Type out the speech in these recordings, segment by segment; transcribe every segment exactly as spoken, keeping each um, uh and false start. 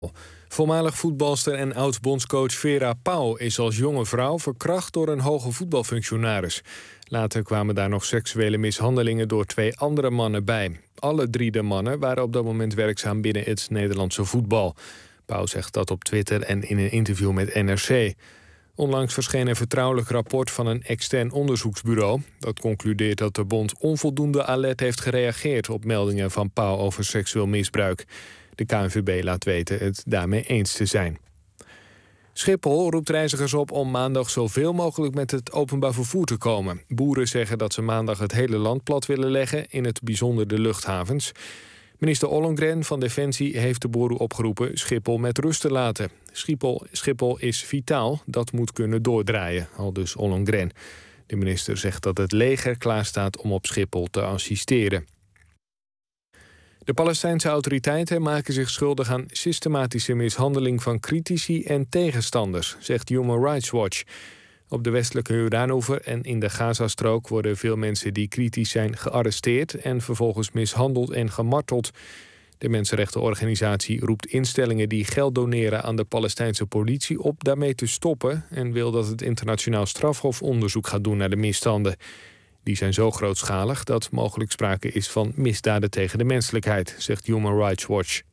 Voormalig voetbalster en oud-bondscoach Vera Pauw is als jonge vrouw verkracht door een hoge voetbalfunctionaris. Later kwamen daar nog seksuele mishandelingen door twee andere mannen bij. Alle drie de mannen waren op dat moment werkzaam binnen het Nederlandse voetbal. Pauw zegt dat op Twitter en in een interview met N R C. Onlangs verscheen een vertrouwelijk rapport van een extern onderzoeksbureau. Dat concludeert dat de bond onvoldoende alert heeft gereageerd op meldingen van Pauw over seksueel misbruik. De K N V B laat weten het daarmee eens te zijn. Schiphol roept reizigers op om maandag zoveel mogelijk met het openbaar vervoer te komen. Boeren zeggen dat ze maandag het hele land plat willen leggen, in het bijzonder de luchthavens. Minister Ollongren van Defensie heeft de boeren opgeroepen Schiphol met rust te laten. Schiphol, Schiphol is vitaal, dat moet kunnen doordraaien, aldus Ollongren. De minister zegt dat het leger klaarstaat om op Schiphol te assisteren. De Palestijnse autoriteiten maken zich schuldig aan systematische mishandeling van critici en tegenstanders, zegt Human Rights Watch. Op de westelijke Jordaanoever en in de Gazastrook worden veel mensen die kritisch zijn gearresteerd en vervolgens mishandeld en gemarteld. De mensenrechtenorganisatie roept instellingen die geld doneren aan de Palestijnse politie op daarmee te stoppen en wil dat het internationaal strafhof onderzoek gaat doen naar de misstanden. Die zijn zo grootschalig dat mogelijk sprake is van misdaden tegen de menselijkheid, zegt Human Rights Watch.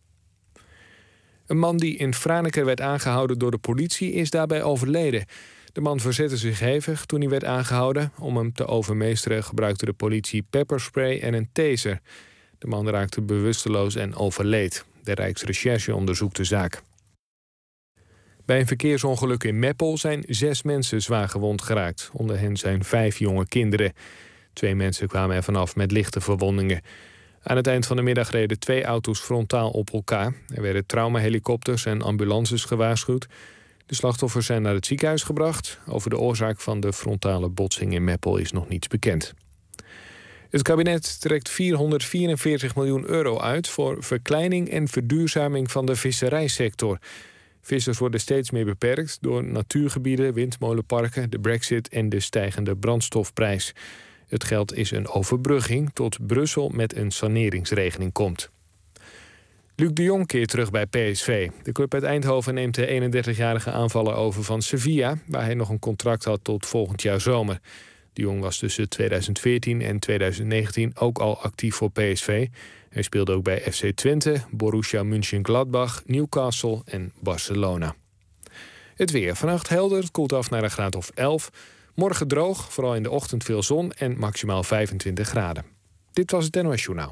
Een man die in Franeker werd aangehouden door de politie is daarbij overleden. De man verzette zich hevig toen hij werd aangehouden. Om hem te overmeesteren gebruikte de politie pepperspray en een taser. De man raakte bewusteloos en overleed. De Rijksrecherche onderzoekt de zaak. Bij een verkeersongeluk in Meppel zijn zes mensen zwaar gewond geraakt. Onder hen zijn vijf jonge kinderen. Twee mensen kwamen er vanaf met lichte verwondingen. Aan het eind van de middag reden twee auto's frontaal op elkaar. Er werden traumahelikopters en ambulances gewaarschuwd. De slachtoffers zijn naar het ziekenhuis gebracht. Over de oorzaak van de frontale botsing in Meppel is nog niets bekend. Het kabinet trekt vierhonderdvierenveertig miljoen euro uit voor verkleining en verduurzaming van de visserijsector. Vissers worden steeds meer beperkt door natuurgebieden, windmolenparken, de brexit en de stijgende brandstofprijs. Het geld is een overbrugging tot Brussel met een saneringsregeling komt. Luc de Jong keert terug bij P S V. De club uit Eindhoven neemt de eenendertigjarige aanvaller over van Sevilla, waar hij nog een contract had tot volgend jaar zomer. De Jong was tussen tweeduizend veertien en tweeduizend negentien ook al actief voor P S V. Hij speelde ook bij F C Twente, Borussia Mönchengladbach, Newcastle en Barcelona. Het weer. Vannacht helder, het koelt af naar een graad of elf. Morgen droog, vooral in de ochtend veel zon en maximaal vijfentwintig graden. Dit was het N O S Journaal.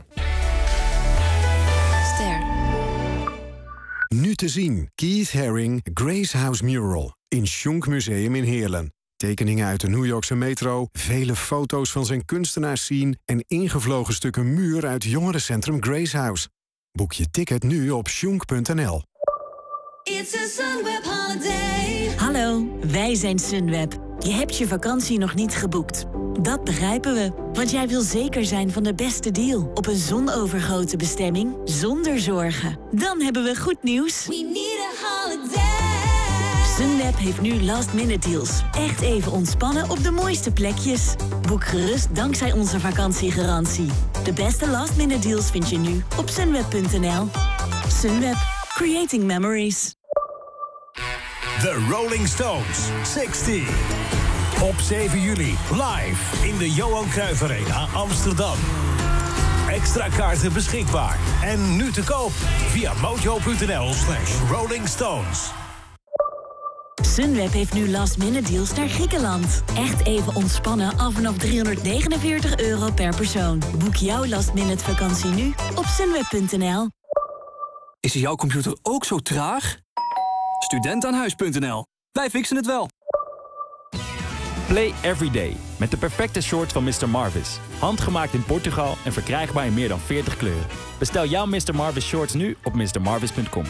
Ster. Nu te zien Keith Haring Grace House Mural in Schunk Museum in Heerlen. Tekeningen uit de New Yorkse metro, vele foto's van zijn kunstenaarsscene en ingevlogen stukken muur uit jongerencentrum Grace House. Boek je ticket nu op schunk punt n l. It's a Sunweb holiday. Hallo, wij zijn Sunweb. Je hebt je vakantie nog niet geboekt. Dat begrijpen we, want jij wil zeker zijn van de beste deal op een zonovergoten bestemming zonder zorgen. Dan hebben we goed nieuws. We need a holiday. Sunweb heeft nu last-minute deals. Echt even ontspannen op de mooiste plekjes. Boek gerust dankzij onze vakantiegarantie. De beste last-minute deals vind je nu op sunweb punt n l. Sunweb. Creating memories. The Rolling Stones, zestig. Op zeven juli, live in de Johan Cruijff Arena, Amsterdam. Extra kaarten beschikbaar. En nu te koop via mojo punt n l slash Rolling Stones. Sunweb heeft nu last-minute deals naar Griekenland. Echt even ontspannen al vanaf driehonderdnegenenveertig euro per persoon. Boek jouw last-minute vakantie nu op sunweb punt n l. Is jouw computer ook zo traag? Studentenhuis punt n l. Wij fixen het wel. Play everyday met de perfecte shorts van mister Marvis. Handgemaakt in Portugal en verkrijgbaar in meer dan veertig kleuren. Bestel jouw mister Marvis shorts nu op mister marvis punt com.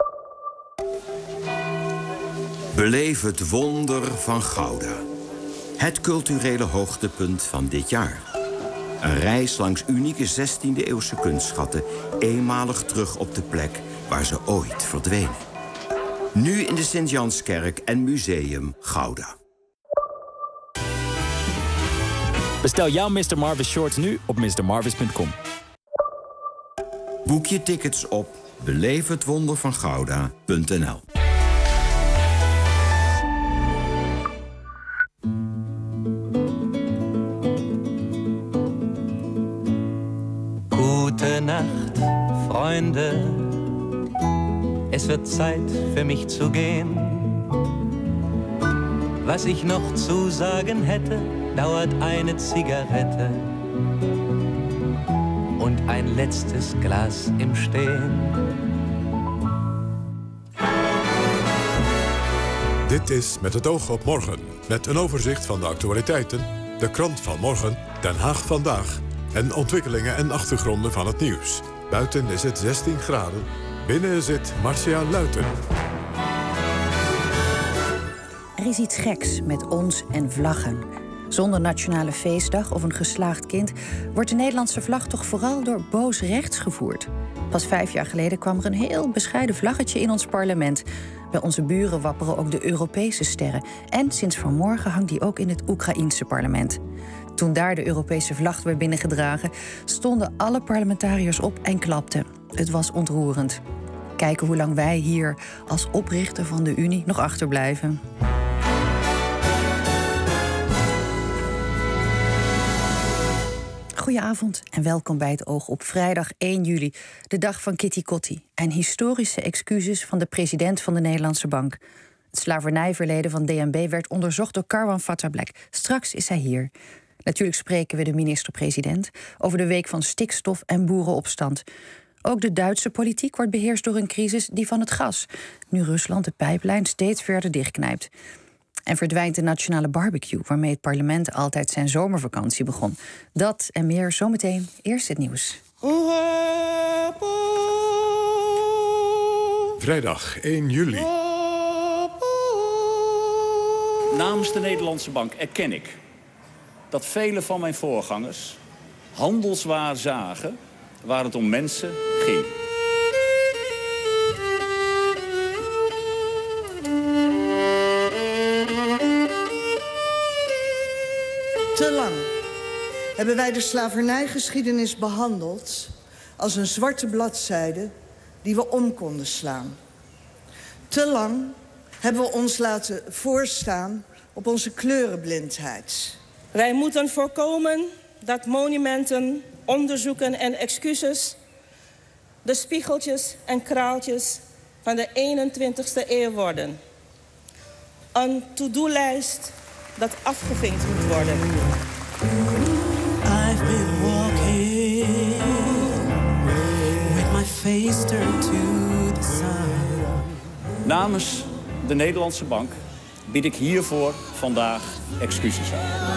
Beleef het wonder van Gouda. Het culturele hoogtepunt van dit jaar. Een reis langs unieke zestiende-eeuwse kunstschatten, eenmalig terug op de plek waar ze ooit verdwenen. Nu in de Sint-Janskerk en Museum Gouda. Bestel jouw mister Marvis shorts nu op mister marvis punt com. Boek je tickets op beleef het wonder van Gouda punt n l. Gute Nacht, Freunde. Es wird Zeit für mich zu gehen. Was ich noch zu sagen hätte, dauert eine Zigarette und ein letztes Glas im Stehen. Dit is Met het oog op morgen, met een overzicht van de actualiteiten, de krant van morgen, Den Haag vandaag en ontwikkelingen en achtergronden van het nieuws. Buiten is het zestien graden, binnen zit Marcia Luiten. Er is iets geks met ons en vlaggen. Zonder nationale feestdag of een geslaagd kind wordt de Nederlandse vlag toch vooral door boos rechts gevoerd. Pas vijf jaar geleden kwam er een heel bescheiden vlaggetje in ons parlement. Bij onze buren wapperen ook de Europese sterren. En sinds vanmorgen hangt die ook in het Oekraïense parlement. Toen daar de Europese vlag werd binnengedragen, stonden alle parlementariërs op en klapten. Het was ontroerend. Kijken hoe lang wij hier als oprichter van de Unie nog achterblijven. Goedenavond en welkom bij het Oog op vrijdag één juli, de dag van Kitty Kotti en historische excuses van de president van de Nederlandse Bank. Het slavernijverleden van D N B werd onderzocht door Karwan Fatahblek. Straks is hij hier. Natuurlijk spreken we de minister-president over de week van stikstof en boerenopstand. Ook de Duitse politiek wordt beheerst door een crisis die van het gas, nu Rusland de pijplijn steeds verder dichtknijpt. En verdwijnt de nationale barbecue, waarmee het parlement altijd zijn zomervakantie begon. Dat en meer zometeen. Eerst het nieuws. Vrijdag één juli. Namens de Nederlandse Bank erken ik dat vele van mijn voorgangers handelswaar zagen waar het om mensen ging. Te lang hebben wij de slavernijgeschiedenis behandeld als een zwarte bladzijde die we om konden slaan. Te lang hebben we ons laten voorstaan op onze kleurenblindheid. Wij moeten voorkomen dat monumenten, onderzoeken en excuses de spiegeltjes en kraaltjes van de eenentwintigste eeuw worden. Een to-do-lijst dat afgevinkt moet worden. I've been walking with my face turned to the sun. Namens de Nederlandse Bank bied ik hiervoor vandaag excuses aan.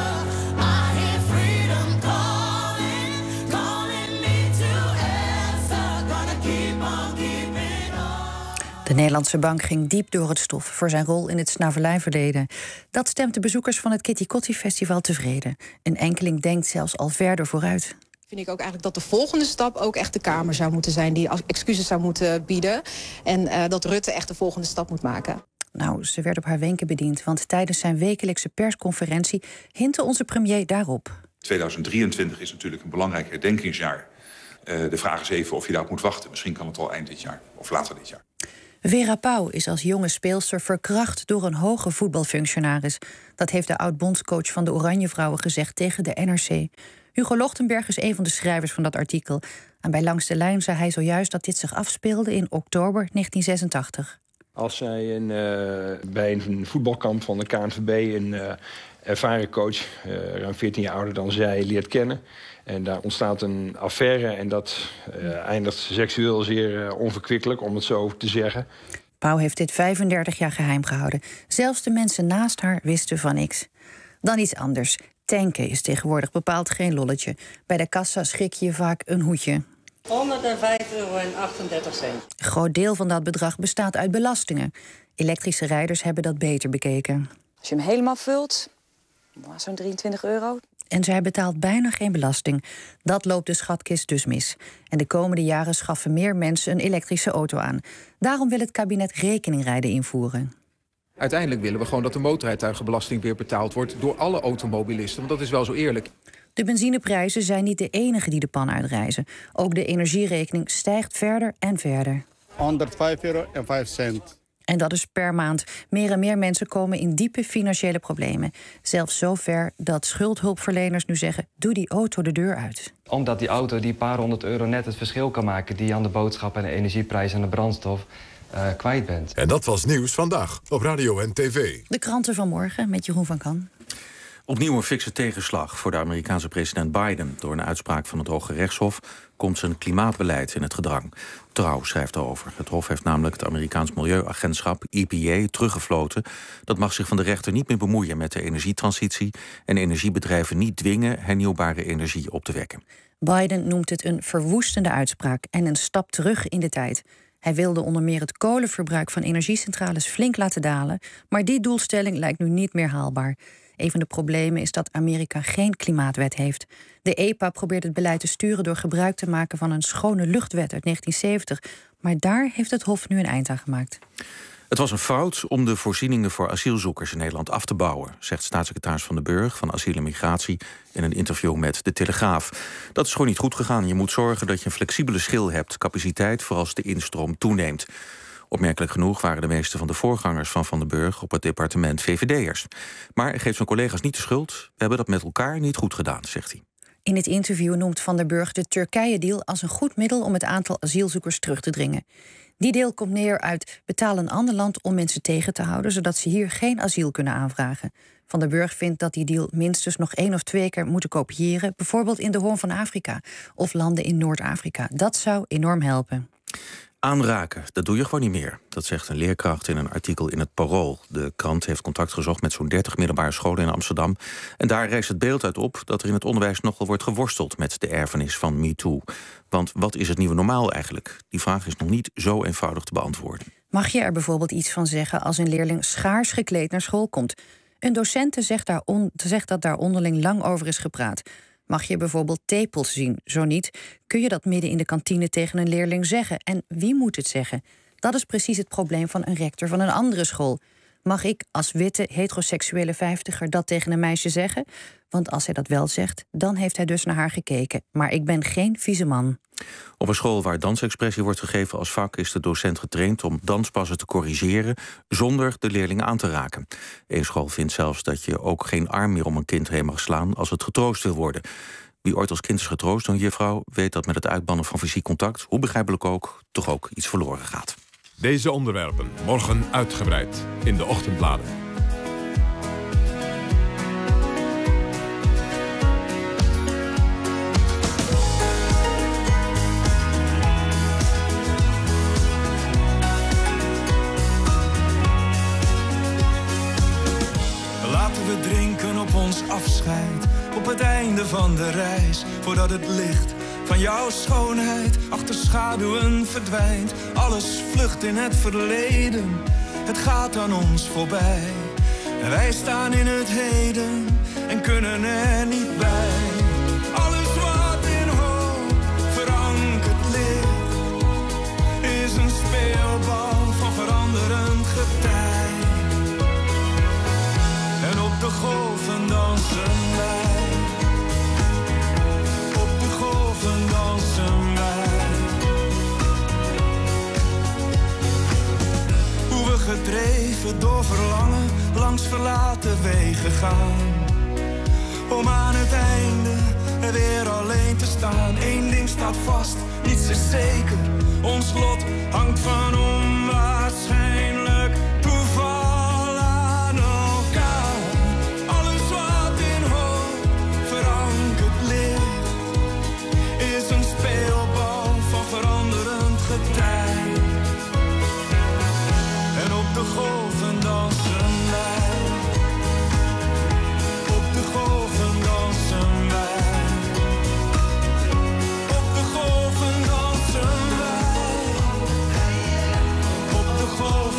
De Nederlandse Bank ging diep door het stof voor zijn rol in het slavernijverleden. Dat stemt de bezoekers van het Kitty Kotti Festival tevreden. Een enkeling denkt zelfs al verder vooruit. Vind ik ook eigenlijk dat de volgende stap ook echt de Kamer zou moeten zijn die excuses zou moeten bieden. En uh, dat Rutte echt de volgende stap moet maken. Nou, ze werd op haar wenken bediend, want tijdens zijn wekelijkse persconferentie hintte onze premier daarop. tweeduizend drieëntwintig is natuurlijk een belangrijk herdenkingsjaar. Uh, de vraag is even of je daarop moet wachten. Misschien kan het al eind dit jaar of later dit jaar. Vera Pauw is als jonge speelster verkracht door een hoge voetbalfunctionaris. Dat heeft de oud-bondscoach van de Oranjevrouwen gezegd tegen de N R C. Hugo Lochtenberg is een van de schrijvers van dat artikel. En bij Langs de Lijn zei hij zojuist dat dit zich afspeelde in oktober negentien zesentachtig. Als zij een, uh, bij een voetbalkamp van de K N V B een uh, ervaren coach, uh, ruim veertien jaar ouder dan zij, leert kennen. En daar ontstaat een affaire en dat uh, eindigt seksueel zeer uh, onverkwikkelijk, om het zo te zeggen. Pauw heeft dit vijfendertig jaar geheim gehouden. Zelfs de mensen naast haar wisten van niks. Dan iets anders. Tanken is tegenwoordig bepaald geen lolletje. Bij de kassa schrik je vaak een hoedje. honderdvijf euro en achtendertig cent. Een groot deel van dat bedrag bestaat uit belastingen. Elektrische rijders hebben dat beter bekeken. Als je hem helemaal vult, zo'n drieëntwintig euro. En zij betaalt bijna geen belasting. Dat loopt de schatkist dus mis. En de komende jaren schaffen meer mensen een elektrische auto aan. Daarom wil het kabinet rekeningrijden invoeren. Uiteindelijk willen we gewoon dat de motorrijtuigenbelasting weer betaald wordt door alle automobilisten. Want dat is wel zo eerlijk. De benzineprijzen zijn niet de enige die de pan uitreizen. Ook de energierekening stijgt verder en verder. honderdvijf euro en vijf cent. En dat is per maand. Meer en meer mensen komen in diepe financiële problemen. Zelfs zover dat schuldhulpverleners nu zeggen: doe die auto de deur uit. Omdat die auto die paar honderd euro net het verschil kan maken... die je aan de boodschap en de energieprijs en de brandstof uh, kwijt bent. En dat was Nieuws Vandaag op radio en tv. De kranten van morgen met Jeroen van Kan. Opnieuw een fikse tegenslag voor de Amerikaanse president Biden. Door een uitspraak van het Hoge Rechtshof komt zijn klimaatbeleid in het gedrang. Trouw schrijft erover. Het Hof heeft namelijk het Amerikaans Milieuagentschap, E P A, teruggefloten. Dat mag zich van de rechter niet meer bemoeien met de energietransitie en energiebedrijven niet dwingen hernieuwbare energie op te wekken. Biden noemt het een verwoestende uitspraak en een stap terug in de tijd. Hij wilde onder meer het kolenverbruik van energiecentrales flink laten dalen, maar die doelstelling lijkt nu niet meer haalbaar. Een van de problemen is dat Amerika geen klimaatwet heeft. De E P A probeert het beleid te sturen door gebruik te maken van een schone luchtwet uit negentien zeventig. Maar daar heeft het Hof nu een eind aan gemaakt. Het was een fout om de voorzieningen voor asielzoekers in Nederland af te bouwen, zegt staatssecretaris Van den Burg van Asiel en Migratie in een interview met De Telegraaf. Dat is gewoon niet goed gegaan. Je moet zorgen dat je een flexibele schil hebt, capaciteit voor als de instroom toeneemt. Opmerkelijk genoeg waren de meeste van de voorgangers van Van den Burg op het departement V V D'ers. Maar hij geeft zijn collega's niet de schuld. We hebben dat met elkaar niet goed gedaan, zegt hij. In het interview noemt Van den Burg de Turkije-deal als een goed middel om het aantal asielzoekers terug te dringen. Die deal komt neer uit betaal een ander land om mensen tegen te houden, zodat ze hier geen asiel kunnen aanvragen. Van den Burg vindt dat die deal minstens nog één of twee keer moeten kopiëren, bijvoorbeeld in de Hoorn van Afrika of landen in Noord-Afrika. Dat zou enorm helpen. Aanraken, dat doe je gewoon niet meer. Dat zegt een leerkracht in een artikel in het Parool. De krant heeft contact gezocht met zo'n dertig middelbare scholen in Amsterdam. En daar rijst het beeld uit op dat er in het onderwijs nogal wordt geworsteld met de erfenis van MeToo. Want wat is het nieuwe normaal eigenlijk? Die vraag is nog niet zo eenvoudig te beantwoorden. Mag je er bijvoorbeeld iets van zeggen als een leerling schaars gekleed naar school komt? Een docent zegt, daar on, zegt dat daar onderling lang over is gepraat. Mag je bijvoorbeeld tepels zien? Zo niet, kun je dat midden in de kantine tegen een leerling zeggen? En wie moet het zeggen? Dat is precies het probleem van een rector van een andere school. Mag ik als witte, heteroseksuele vijftiger dat tegen een meisje zeggen? Want als hij dat wel zegt, dan heeft hij dus naar haar gekeken. Maar ik ben geen vieze man. Op een school waar dansexpressie wordt gegeven als vak is de docent getraind om danspassen te corrigeren zonder de leerling aan te raken. Eén school vindt zelfs dat je ook geen arm meer om een kind heen mag slaan als het getroost wil worden. Wie ooit als kind is getroost door een juffrouw weet dat met het uitbannen van fysiek contact, hoe begrijpelijk ook, toch ook iets verloren gaat. Deze onderwerpen morgen uitgebreid in de ochtendbladen. Laten we drinken op ons afscheid, op het einde van de reis, voordat het licht van jouw schoonheid achter schaduwen verdwijnt. Alles vlucht in het verleden, het gaat aan ons voorbij. En wij staan in het heden en kunnen er niet bij. Alles wat in hoop verankerd ligt, is een speelbal van veranderend getij. En op de golven dansen wij. Op de golven dansen wij. Hoe we gedreven door verlangen langs verlaten wegen gaan. Om aan het einde er weer alleen te staan. Eén ding staat vast, niets is zeker. Ons lot hangt van onwaarschijnlijk toeval. En op de golven dansen wij. Op de golven dansen wij. Op de golven dansen wij. Op de golven.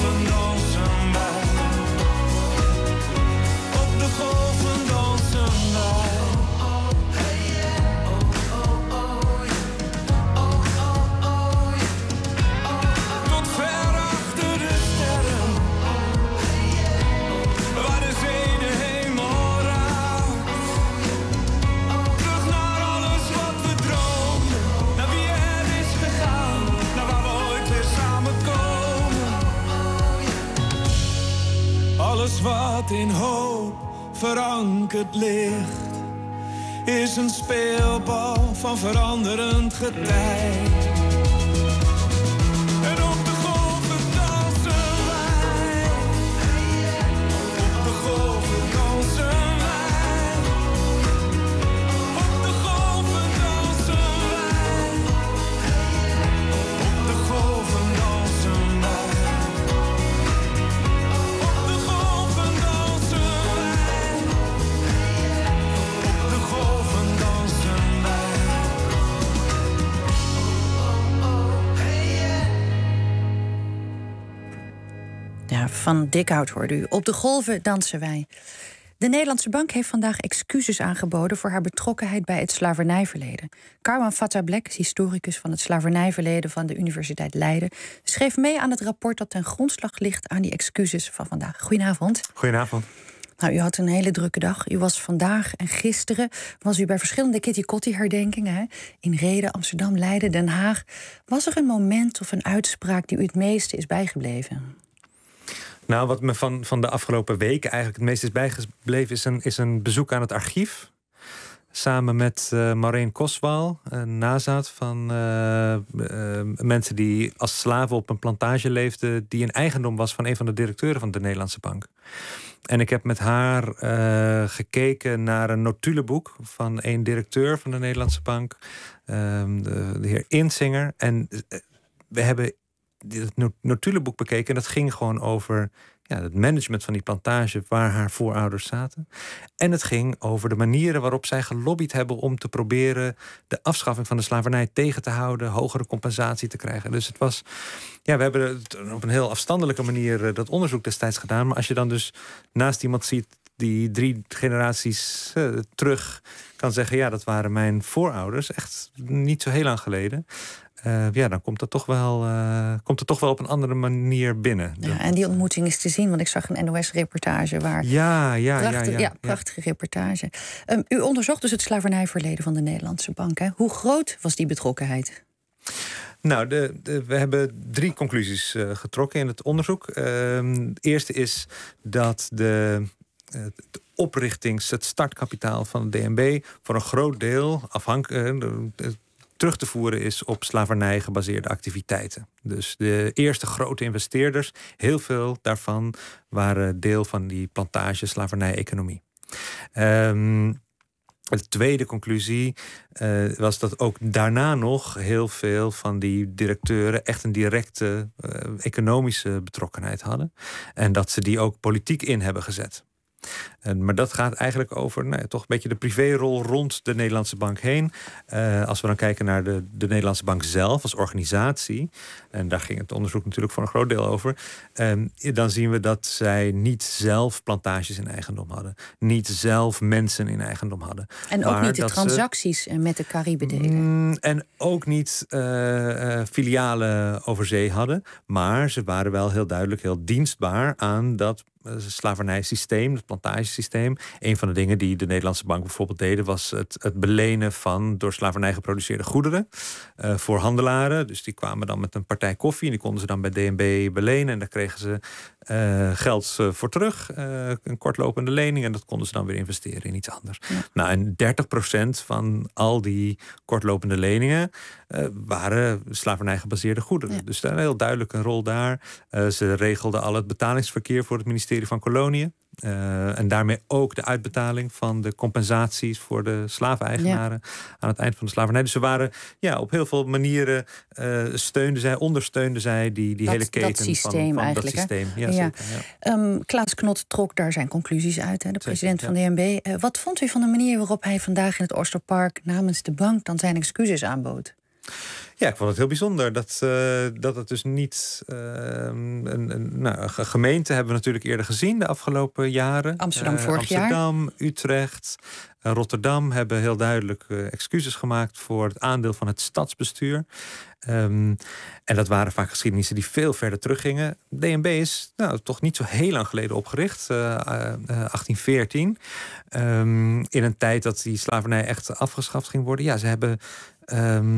Alles wat in hoop verankerd ligt, is een speelbal van veranderend getij. En op de golven dansen wij. Op de golven dansen wij. Op de golven dansen wij. Op de golven dansen wij. Op de golven dansen wij. Op de golven dansen wij. Ja, van Dikhout hoorde u. Op de golven dansen wij. De Nederlandse Bank heeft vandaag excuses aangeboden voor haar betrokkenheid bij het slavernijverleden. Karwan Fatah-Black, historicus van het slavernijverleden van de Universiteit Leiden, schreef mee aan het rapport dat ten grondslag ligt aan die excuses van vandaag. Goedenavond. Goedenavond. Nou, u had een hele drukke dag. U was vandaag en gisteren was u bij verschillende Kitty Kotti-herdenkingen. Hè? In Rheden, Amsterdam, Leiden, Den Haag. Was er een moment of een uitspraak die u het meeste is bijgebleven? Nou, wat me van, van de afgelopen weken eigenlijk het meest is bijgebleven, is een, is een bezoek aan het archief. Samen met uh, Maureen Koswal, een nazaat van uh, uh, mensen die als slaven op een plantage leefden, die een eigendom was van een van de directeuren van de Nederlandse Bank. En ik heb met haar uh, gekeken naar een notuleboek van een directeur van de Nederlandse Bank, uh, de, de heer Insinger. En uh, we hebben het notuleboek bekeken en dat ging gewoon over ja, het management van die plantage waar haar voorouders zaten. En het ging over de manieren waarop zij gelobbyd hebben om te proberen de afschaffing van de slavernij tegen te houden, hogere compensatie te krijgen. Dus het was, ja, we hebben het op een heel afstandelijke manier dat onderzoek destijds gedaan. Maar als je dan dus naast iemand ziet die drie generaties uh, terug kan zeggen, ja, dat waren mijn voorouders, echt niet zo heel lang geleden. Uh, ja, dan komt het toch wel, uh, komt het toch wel op een andere manier binnen. Ja, en die ontmoeting is te zien, want ik zag een N O S-reportage waar. Ja, ja, prachtig, ja, ja, ja, prachtige ja. reportage. Um, u onderzocht dus het slavernijverleden van de Nederlandse Bank. Hè? Hoe groot was die betrokkenheid? Nou, de, de, we hebben drie conclusies uh, getrokken in het onderzoek. Uh, de eerste is dat de, uh, de oprichtings, het startkapitaal van de D N B voor een groot deel afhankelijk uh, terug te voeren is op slavernij gebaseerde activiteiten. Dus de eerste grote investeerders, heel veel daarvan waren deel van die plantage slavernij-economie. Um, de tweede conclusie uh, was dat ook daarna nog heel veel van die directeuren echt een directe uh, economische betrokkenheid hadden. En dat ze die ook politiek in hebben gezet. Uh, maar dat gaat eigenlijk over nou ja, toch een beetje de privérol rond de Nederlandse Bank heen. Uh, als we dan kijken naar de, de Nederlandse Bank zelf als organisatie, en daar ging het onderzoek natuurlijk voor een groot deel over, um, dan zien we dat zij niet zelf plantages in eigendom hadden. Niet zelf mensen in eigendom hadden. En ook niet de transacties ze, met de Cariben deden. Mm, en ook niet uh, uh, filialen over zee hadden. Maar ze waren wel heel duidelijk heel dienstbaar aan dat slavernijsysteem, het plantagesysteem. Een van de dingen die de Nederlandse Bank bijvoorbeeld deden was het, het belenen van door slavernij geproduceerde goederen uh, voor handelaren. Dus die kwamen dan met een partij koffie en die konden ze dan bij D N B belenen en daar kregen ze uh, geld uh, voor terug, uh, een kortlopende lening, en dat konden ze dan weer investeren in iets anders. Ja. Nou, en dertig procent van al die kortlopende leningen uh, waren slavernij gebaseerde goederen. Ja. Dus daar een heel duidelijk een rol daar. Uh, ze regelden al het betalingsverkeer voor het ministerie van Koloniën. Uh, en daarmee ook de uitbetaling van de compensaties voor de slaveneigenaren ja. aan het eind van de slavernij. Dus ze waren ja, op heel veel manieren uh, steunden zij, ondersteunden zij die, die dat, hele keten dat systeem van, van eigenlijk, dat systeem. Ja, ja. zeker, ja. Um, Klaas Knot trok daar zijn conclusies uit, hè, de president zeker, ja. van de N B. Uh, wat vond u van de manier waarop hij vandaag in het Oosterpark namens de bank dan zijn excuses aanbood? Ja, ik vond het heel bijzonder dat, uh, dat het dus niet... Uh, een, een nou, gemeente hebben we natuurlijk eerder gezien de afgelopen jaren. Amsterdam uh, vorig Amsterdam, jaar. Amsterdam, Utrecht, uh, Rotterdam hebben heel duidelijk uh, excuses gemaakt voor het aandeel van het stadsbestuur. Um, en dat waren vaak geschiedenissen die veel verder teruggingen. D N B is nou, toch niet zo heel lang geleden opgericht, uh, uh, achttien veertien. Um, in een tijd dat die slavernij echt afgeschaft ging worden. Ja, ze hebben... Um,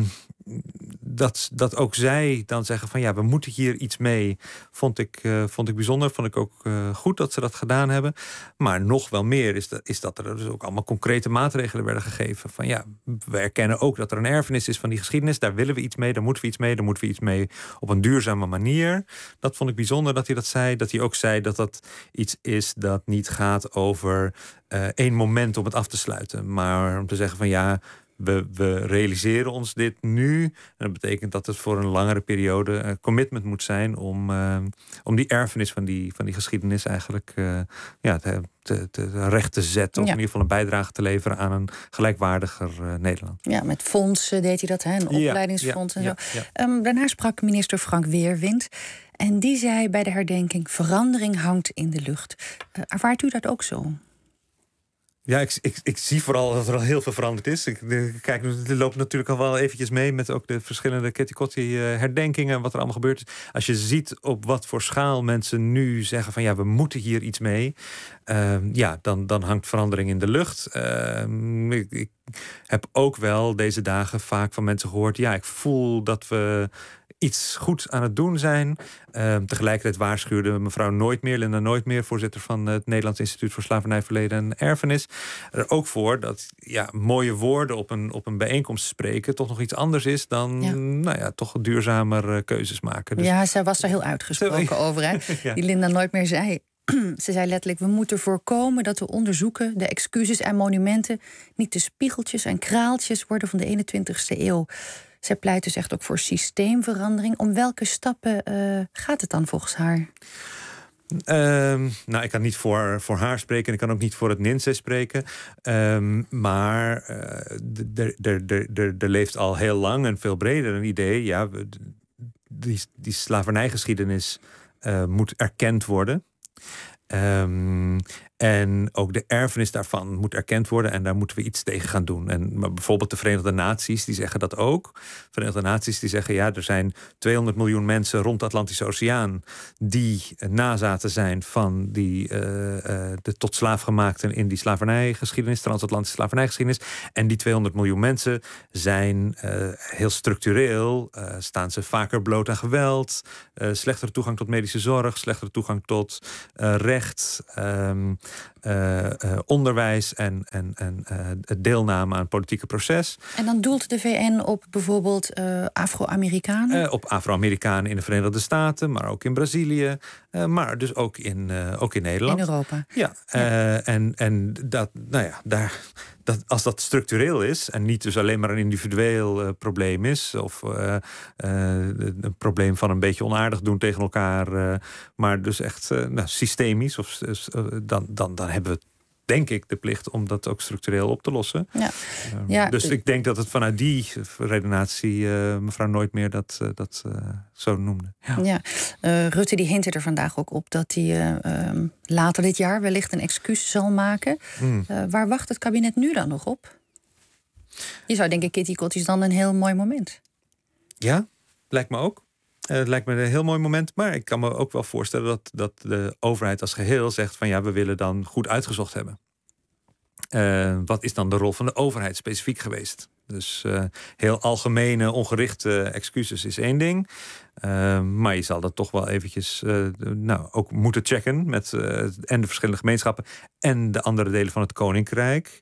dat, dat ook zij dan zeggen van ja, we moeten hier iets mee, vond ik, uh, vond ik bijzonder. Vond ik ook uh, goed dat ze dat gedaan hebben. Maar nog wel meer is dat, is dat er dus ook allemaal concrete maatregelen werden gegeven. Van ja, we erkennen ook dat er een erfenis is van die geschiedenis. Daar willen we iets mee, daar moeten we iets mee, daar moeten we iets mee op een duurzame manier. Dat vond ik bijzonder dat hij dat zei. Dat hij ook zei dat dat iets is dat niet gaat over uh, één moment om het af te sluiten. Maar om te zeggen van ja, We, we realiseren ons dit nu. En dat betekent dat het voor een langere periode een commitment moet zijn om, uh, om die erfenis van die, van die geschiedenis eigenlijk uh, ja, te, te, te recht te zetten. Of Ja. in ieder geval een bijdrage te leveren aan een gelijkwaardiger uh, Nederland. Ja, met fondsen deed hij dat, hè? Een Ja, opleidingsfonds ja, en zo. ja, ja. Um, daarna sprak minister Frank Weerwind. En die zei bij de herdenking: verandering hangt in de lucht. Uh, ervaart u dat ook zo? Ja, ik, ik, ik zie vooral dat er al heel veel veranderd is. Ik de, kijk, er loopt natuurlijk al wel eventjes mee met ook de verschillende Ketikotti-herdenkingen en wat er allemaal gebeurt is. Als je ziet op wat voor schaal mensen nu zeggen van ja, we moeten hier iets mee. Uh, ja, dan, dan hangt verandering in de lucht. Uh, ik, ik heb ook wel deze dagen vaak van mensen gehoord, ja, ik voel dat we iets goeds aan het doen zijn. Uh, tegelijkertijd waarschuwde mevrouw Nooitmeer, Linda Nooitmeer, voorzitter van het Nederlands Instituut voor Slavernijverleden en Erfenis, er ook voor dat ja, mooie woorden op een, op een bijeenkomst spreken toch nog iets anders is dan Ja. nou ja, toch duurzamer uh, keuzes maken. Dus Ja, zij was daar heel uitgesproken over. Hè? Ja. Die Linda Nooitmeer zei. Ze zei letterlijk: we moeten voorkomen dat de onderzoeken, de excuses en monumenten niet de spiegeltjes en kraaltjes worden van de eenentwintigste eeuw. Zij pleit dus echt ook voor systeemverandering. Om welke stappen uh, gaat het dan volgens haar? Um, nou, ik kan niet voor, voor haar spreken en ik kan ook niet voor het N I N S E spreken. Um, maar er leeft al heel lang en veel breder een idee. Ja, die, die slavernijgeschiedenis uh, moet erkend worden. Um, en ook de erfenis daarvan moet erkend worden en daar moeten we iets tegen gaan doen. En maar bijvoorbeeld de Verenigde Naties, die zeggen dat ook. De Verenigde Naties die zeggen ja, er zijn tweehonderd miljoen mensen rond de Atlantische Oceaan die nazaten zijn van die, uh, uh, de tot slaafgemaakten in die slavernijgeschiedenis, transatlantische slavernijgeschiedenis. En die tweehonderd miljoen mensen zijn uh, heel structureel, uh, staan ze vaker bloot aan geweld, uh, slechtere toegang tot medische zorg, slechtere toegang tot uh, recht, um, Uh, uh, onderwijs en, en, en uh, deelname aan het politieke proces. En dan doelt de V N op bijvoorbeeld uh, Afro-Amerikanen? Uh, op Afro-Amerikanen in de Verenigde Staten, maar ook in Brazilië. Uh, maar dus ook in, uh, ook in Nederland. In Europa. Ja, uh, ja. En, en dat, nou ja, daar, dat, als dat structureel is en niet dus alleen maar een individueel uh, probleem is, of uh, uh, een probleem van een beetje onaardig doen tegen elkaar, uh, maar dus echt uh, nou, systemisch, of, uh, dan, dan, dan hebben we denk ik de plicht om dat ook structureel op te lossen. Ja. Um, Ja, dus uh, ik denk dat het vanuit die redenatie uh, mevrouw Nooitmeer dat, uh, dat uh, zo noemde. Ja. Ja. Uh, Rutte die hint er vandaag ook op dat hij uh, um, later dit jaar wellicht een excuus zal maken. Mm. Uh, waar wacht het kabinet nu dan nog op? Je zou denken, Ketikotti is dan een heel mooi moment. Ja, lijkt me ook. Uh, het lijkt me een heel mooi moment, maar ik kan me ook wel voorstellen dat, dat de overheid als geheel zegt van ja, we willen dan goed uitgezocht hebben. Uh, wat is dan de rol van de overheid specifiek geweest? Dus uh, heel algemene, ongerichte excuses is één ding. Uh, maar je zal dat toch wel eventjes uh, nou, ook moeten checken met uh, en de verschillende gemeenschappen en de andere delen van het Koninkrijk.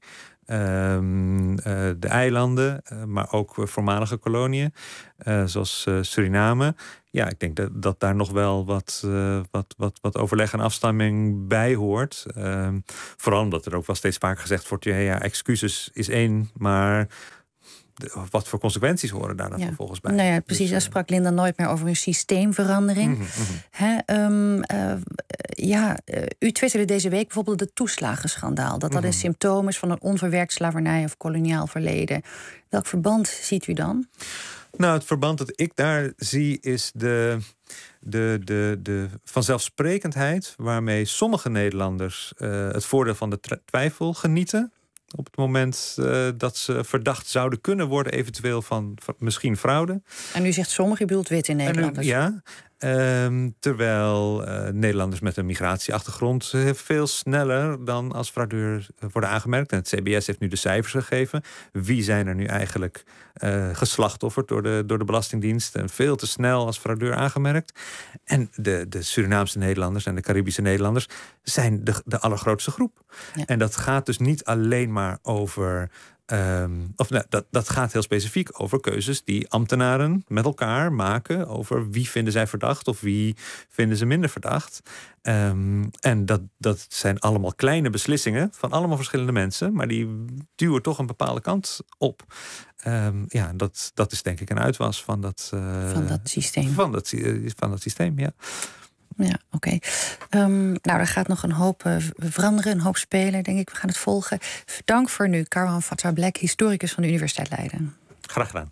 Um, uh, de eilanden, uh, maar ook voormalige koloniën, uh, zoals uh, Suriname. Ja, ik denk dat, dat daar nog wel wat, uh, wat, wat, wat overleg en afstemming bij hoort. Uh, vooral omdat er ook wel steeds vaker gezegd wordt, ja, ja, excuses is één, maar de, wat voor consequenties horen daar dan ja. vervolgens bij? Nou ja, precies. Dus, daar sprak Linda nooit meer over een systeemverandering. Mm-hmm, mm-hmm. Hè, um, uh, ja, uh, u twitterde deze week bijvoorbeeld het toeslagenschandaal. Dat dat Mm-hmm. een symptoom is van een onverwerkt slavernij of koloniaal verleden. Welk verband ziet u dan? Nou, het verband dat ik daar zie is de, de, de, de vanzelfsprekendheid waarmee sommige Nederlanders uh, het voordeel van de twijfel genieten. Op het moment uh, dat ze verdacht zouden kunnen worden, eventueel van, van misschien fraude. En u zegt sommige, u bedoelt witte Nederlanders. En, ja, Um, terwijl uh, Nederlanders met een migratieachtergrond uh, veel sneller dan als fraudeur worden aangemerkt. En het C B S heeft nu de cijfers gegeven. Wie zijn er nu eigenlijk uh, geslachtofferd door de, door de Belastingdienst? En veel te snel als fraudeur aangemerkt. En de, de Surinaamse Nederlanders en de Caribische Nederlanders zijn de, de allergrootste groep. Ja. En dat gaat dus niet alleen maar over... Um, of nou, dat, dat gaat heel specifiek over keuzes die ambtenaren met elkaar maken over wie vinden zij verdacht of wie vinden ze minder verdacht. Um, en dat, dat zijn allemaal kleine beslissingen van allemaal verschillende mensen, maar die duwen toch een bepaalde kant op. Um, ja, dat, dat is denk ik een uitwas van dat, uh, van dat systeem. Van dat, van dat systeem, ja. Ja, oké. Okay. Um, nou, er gaat nog een hoop uh, veranderen, een hoop spelen, denk ik. We gaan het volgen. Dank voor nu, Karwan Fatah-Black, historicus van de Universiteit Leiden. Graag gedaan.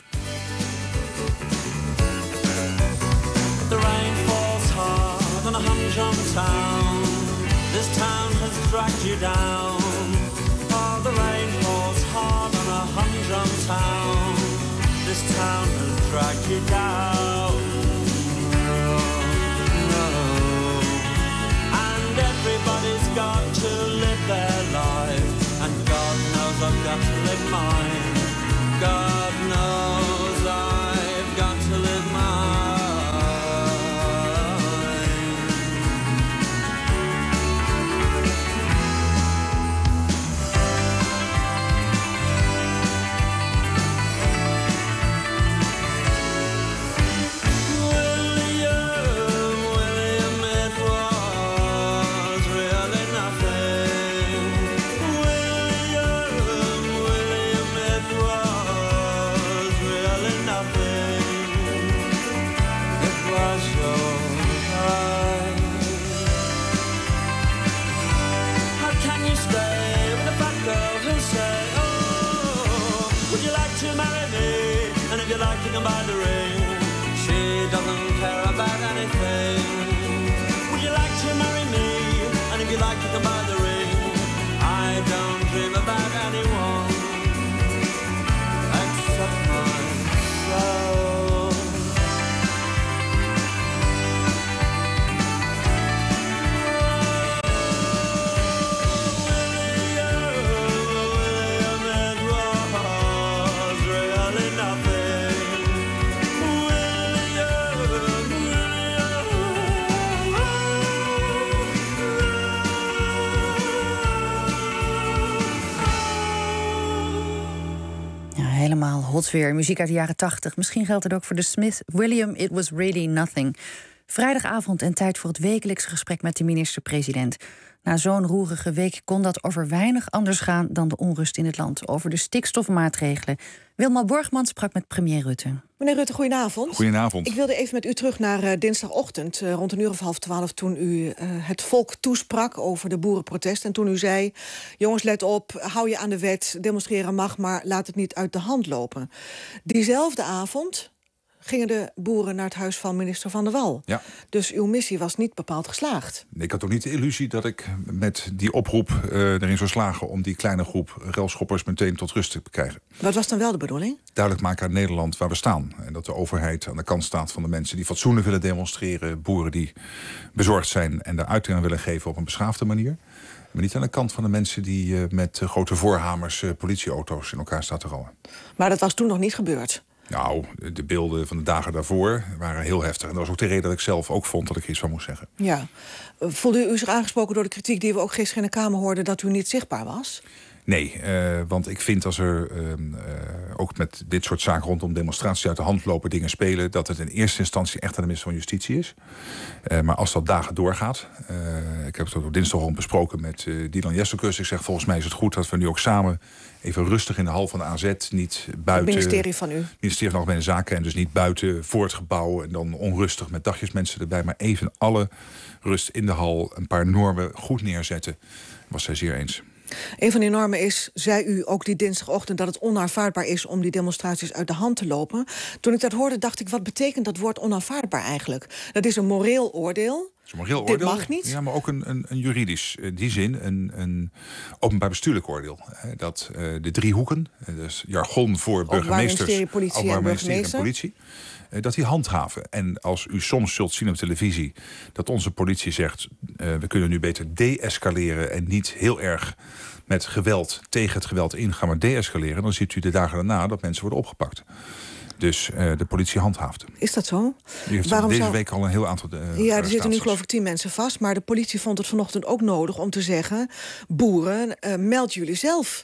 The rain falls hard on a humdrum town. This town has dragged you down. Oh, the rain falls hard on a humdrum town. This town has dragged you down. Everybody's got to live their life, and God knows I've got to live mine. God knows I've got to live mine. By the ring, she doesn't care about anything. Would you like to marry me? And if you like, you can buy the ring. I don't dream about anyone except myself. Helemaal hot weer, muziek uit de jaren tachtig. Misschien geldt het ook voor de Smith William, It Was Really Nothing. Vrijdagavond en tijd voor het wekelijkse gesprek met de minister-president. Na zo'n roerige week kon dat over weinig anders gaan dan de onrust in het land. Over de stikstofmaatregelen. Wilma Borgman sprak met premier Rutte. Meneer Rutte, goedenavond. Goedenavond. Ik wilde even met u terug naar uh, dinsdagochtend, uh, rond een uur of half twaalf, toen u uh, het volk toesprak over de boerenprotest. En toen u zei, jongens, let op, hou je aan de wet, demonstreren mag, maar laat het niet uit de hand lopen. Diezelfde avond gingen de boeren naar het huis van minister Van der Wal. Ja. Dus uw missie was niet bepaald geslaagd. Ik had ook niet de illusie dat ik met die oproep uh, erin zou slagen om die kleine groep relschoppers meteen tot rust te krijgen. Wat was dan wel de bedoeling? Duidelijk maken aan Nederland waar we staan. En dat de overheid aan de kant staat van de mensen die fatsoenlijk willen demonstreren. Boeren die bezorgd zijn en de uiting aan willen geven op een beschaafde manier. Maar niet aan de kant van de mensen die uh, met uh, grote voorhamers uh, politieauto's in elkaar staan te rollen. Maar dat was toen nog niet gebeurd. Nou, de beelden van de dagen daarvoor waren heel heftig. En dat was ook de reden dat ik zelf ook vond dat ik er iets van moest zeggen. Ja. Voelde u zich aangesproken door de kritiek die we ook gisteren in de Kamer hoorden, dat u niet zichtbaar was? Nee, uh, want ik vind als er uh, uh, ook met dit soort zaken rondom demonstraties uit de hand lopen, dingen spelen, dat het in eerste instantie echt aan de minister van Justitie is. Uh, maar als dat dagen doorgaat, uh, ik heb het ook dinsdag al besproken met uh, Dylan Jesselkus. Ik zeg, volgens mij is het goed dat we nu ook samen even rustig in de hal van de A Z, niet buiten het ministerie van u. ministerie van Algemene Zaken en dus niet buiten voor het gebouw en dan onrustig met dagjesmensen erbij, maar even alle rust in de hal, een paar normen goed neerzetten. Was zij zeer eens. Een van die normen is, zei u ook die dinsdagochtend, dat het onaanvaardbaar is om die demonstraties uit de hand te lopen. Toen ik dat hoorde, dacht ik, wat betekent dat woord onaanvaardbaar eigenlijk? Dat is een moreel oordeel. is een moreel dit oordeel. mag niet. Ja, maar ook een, een, een juridisch, in die zin, een, een openbaar bestuurlijk oordeel. Dat uh, de drie hoeken, dus jargon voor burgemeesters, Ministerie, politie en burgemeester. en politie, uh, dat die handhaven. En als u soms zult zien op televisie dat onze politie zegt, uh, we kunnen nu beter de-escaleren en niet heel erg met geweld tegen het geweld ingaan, maar de-escaleren, dan ziet u de dagen daarna dat mensen worden opgepakt. Dus uh, de politie handhaaft. Is dat zo? Die heeft Waarom deze zou... week al een heel aantal uh, Ja, er zitten nu geloof ik tien mensen vast. Maar de politie vond het vanochtend ook nodig om te zeggen, boeren, uh, meld jullie zelf.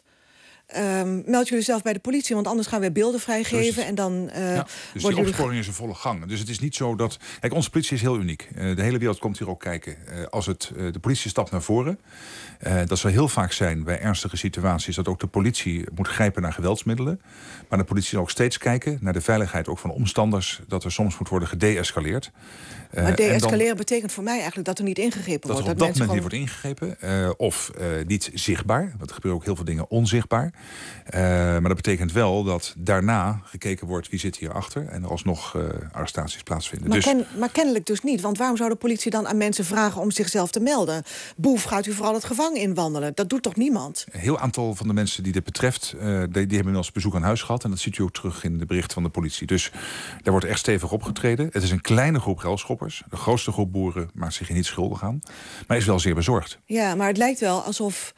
Um, meld jullie zelf bij de politie, want anders gaan we beelden vrijgeven. Dus, en dan, uh, ja, dus die opsporing is in volle gang. Dus het is niet zo dat... Kijk, onze politie is heel uniek. Uh, de hele wereld komt hier ook kijken. Uh, als het, uh, de politie stapt naar voren. Uh, dat zal heel vaak zijn bij ernstige situaties dat ook de politie moet grijpen naar geweldsmiddelen. Maar de politie zal ook steeds kijken naar de veiligheid ook van omstanders. Dat er soms moet worden gedeescaleerd. Uh, maar de-escaleren betekent voor mij eigenlijk dat er niet ingegrepen dat wordt. Er op dat, dat moment gewoon... niet wordt ingegrepen. Uh, of uh, niet zichtbaar. Want er gebeuren ook heel veel dingen onzichtbaar. Uh, maar dat betekent wel dat daarna gekeken wordt wie zit hierachter. En er alsnog uh, arrestaties plaatsvinden. Maar, dus... ken, maar kennelijk dus niet. Want waarom zou de politie dan aan mensen vragen om zichzelf te melden? Boef, gaat u vooral het gevangen inwandelen? Dat doet toch niemand? Een heel aantal van de mensen die dit betreft, uh, die, die hebben inmiddels bezoek aan huis gehad. En dat ziet u ook terug in de berichten van de politie. Dus daar wordt echt stevig opgetreden. Het is een kleine groep ruilschoppers. De grootste groep boeren maakt zich hier niet schuldig aan. Maar is wel zeer bezorgd. Ja, maar het lijkt wel alsof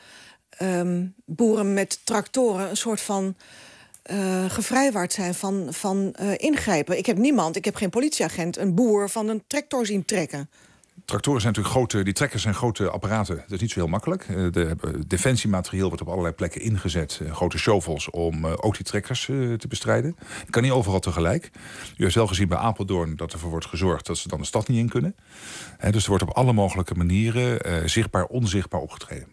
um, boeren met tractoren een soort van uh, gevrijwaard zijn van, van uh, ingrijpen. Ik heb niemand, ik heb geen politieagent, een boer van een tractor zien trekken. Tractoren zijn natuurlijk grote, die trekkers zijn grote apparaten. Dat is niet zo heel makkelijk. Uh, de uh, defensiematerieel wordt op allerlei plekken ingezet. Uh, grote shovels om uh, ook die trekkers uh, te bestrijden. Het kan niet overal tegelijk. U heeft wel gezien bij Apeldoorn dat ervoor wordt gezorgd dat ze dan de stad niet in kunnen. Uh, dus er wordt op alle mogelijke manieren uh, zichtbaar, onzichtbaar opgetreden.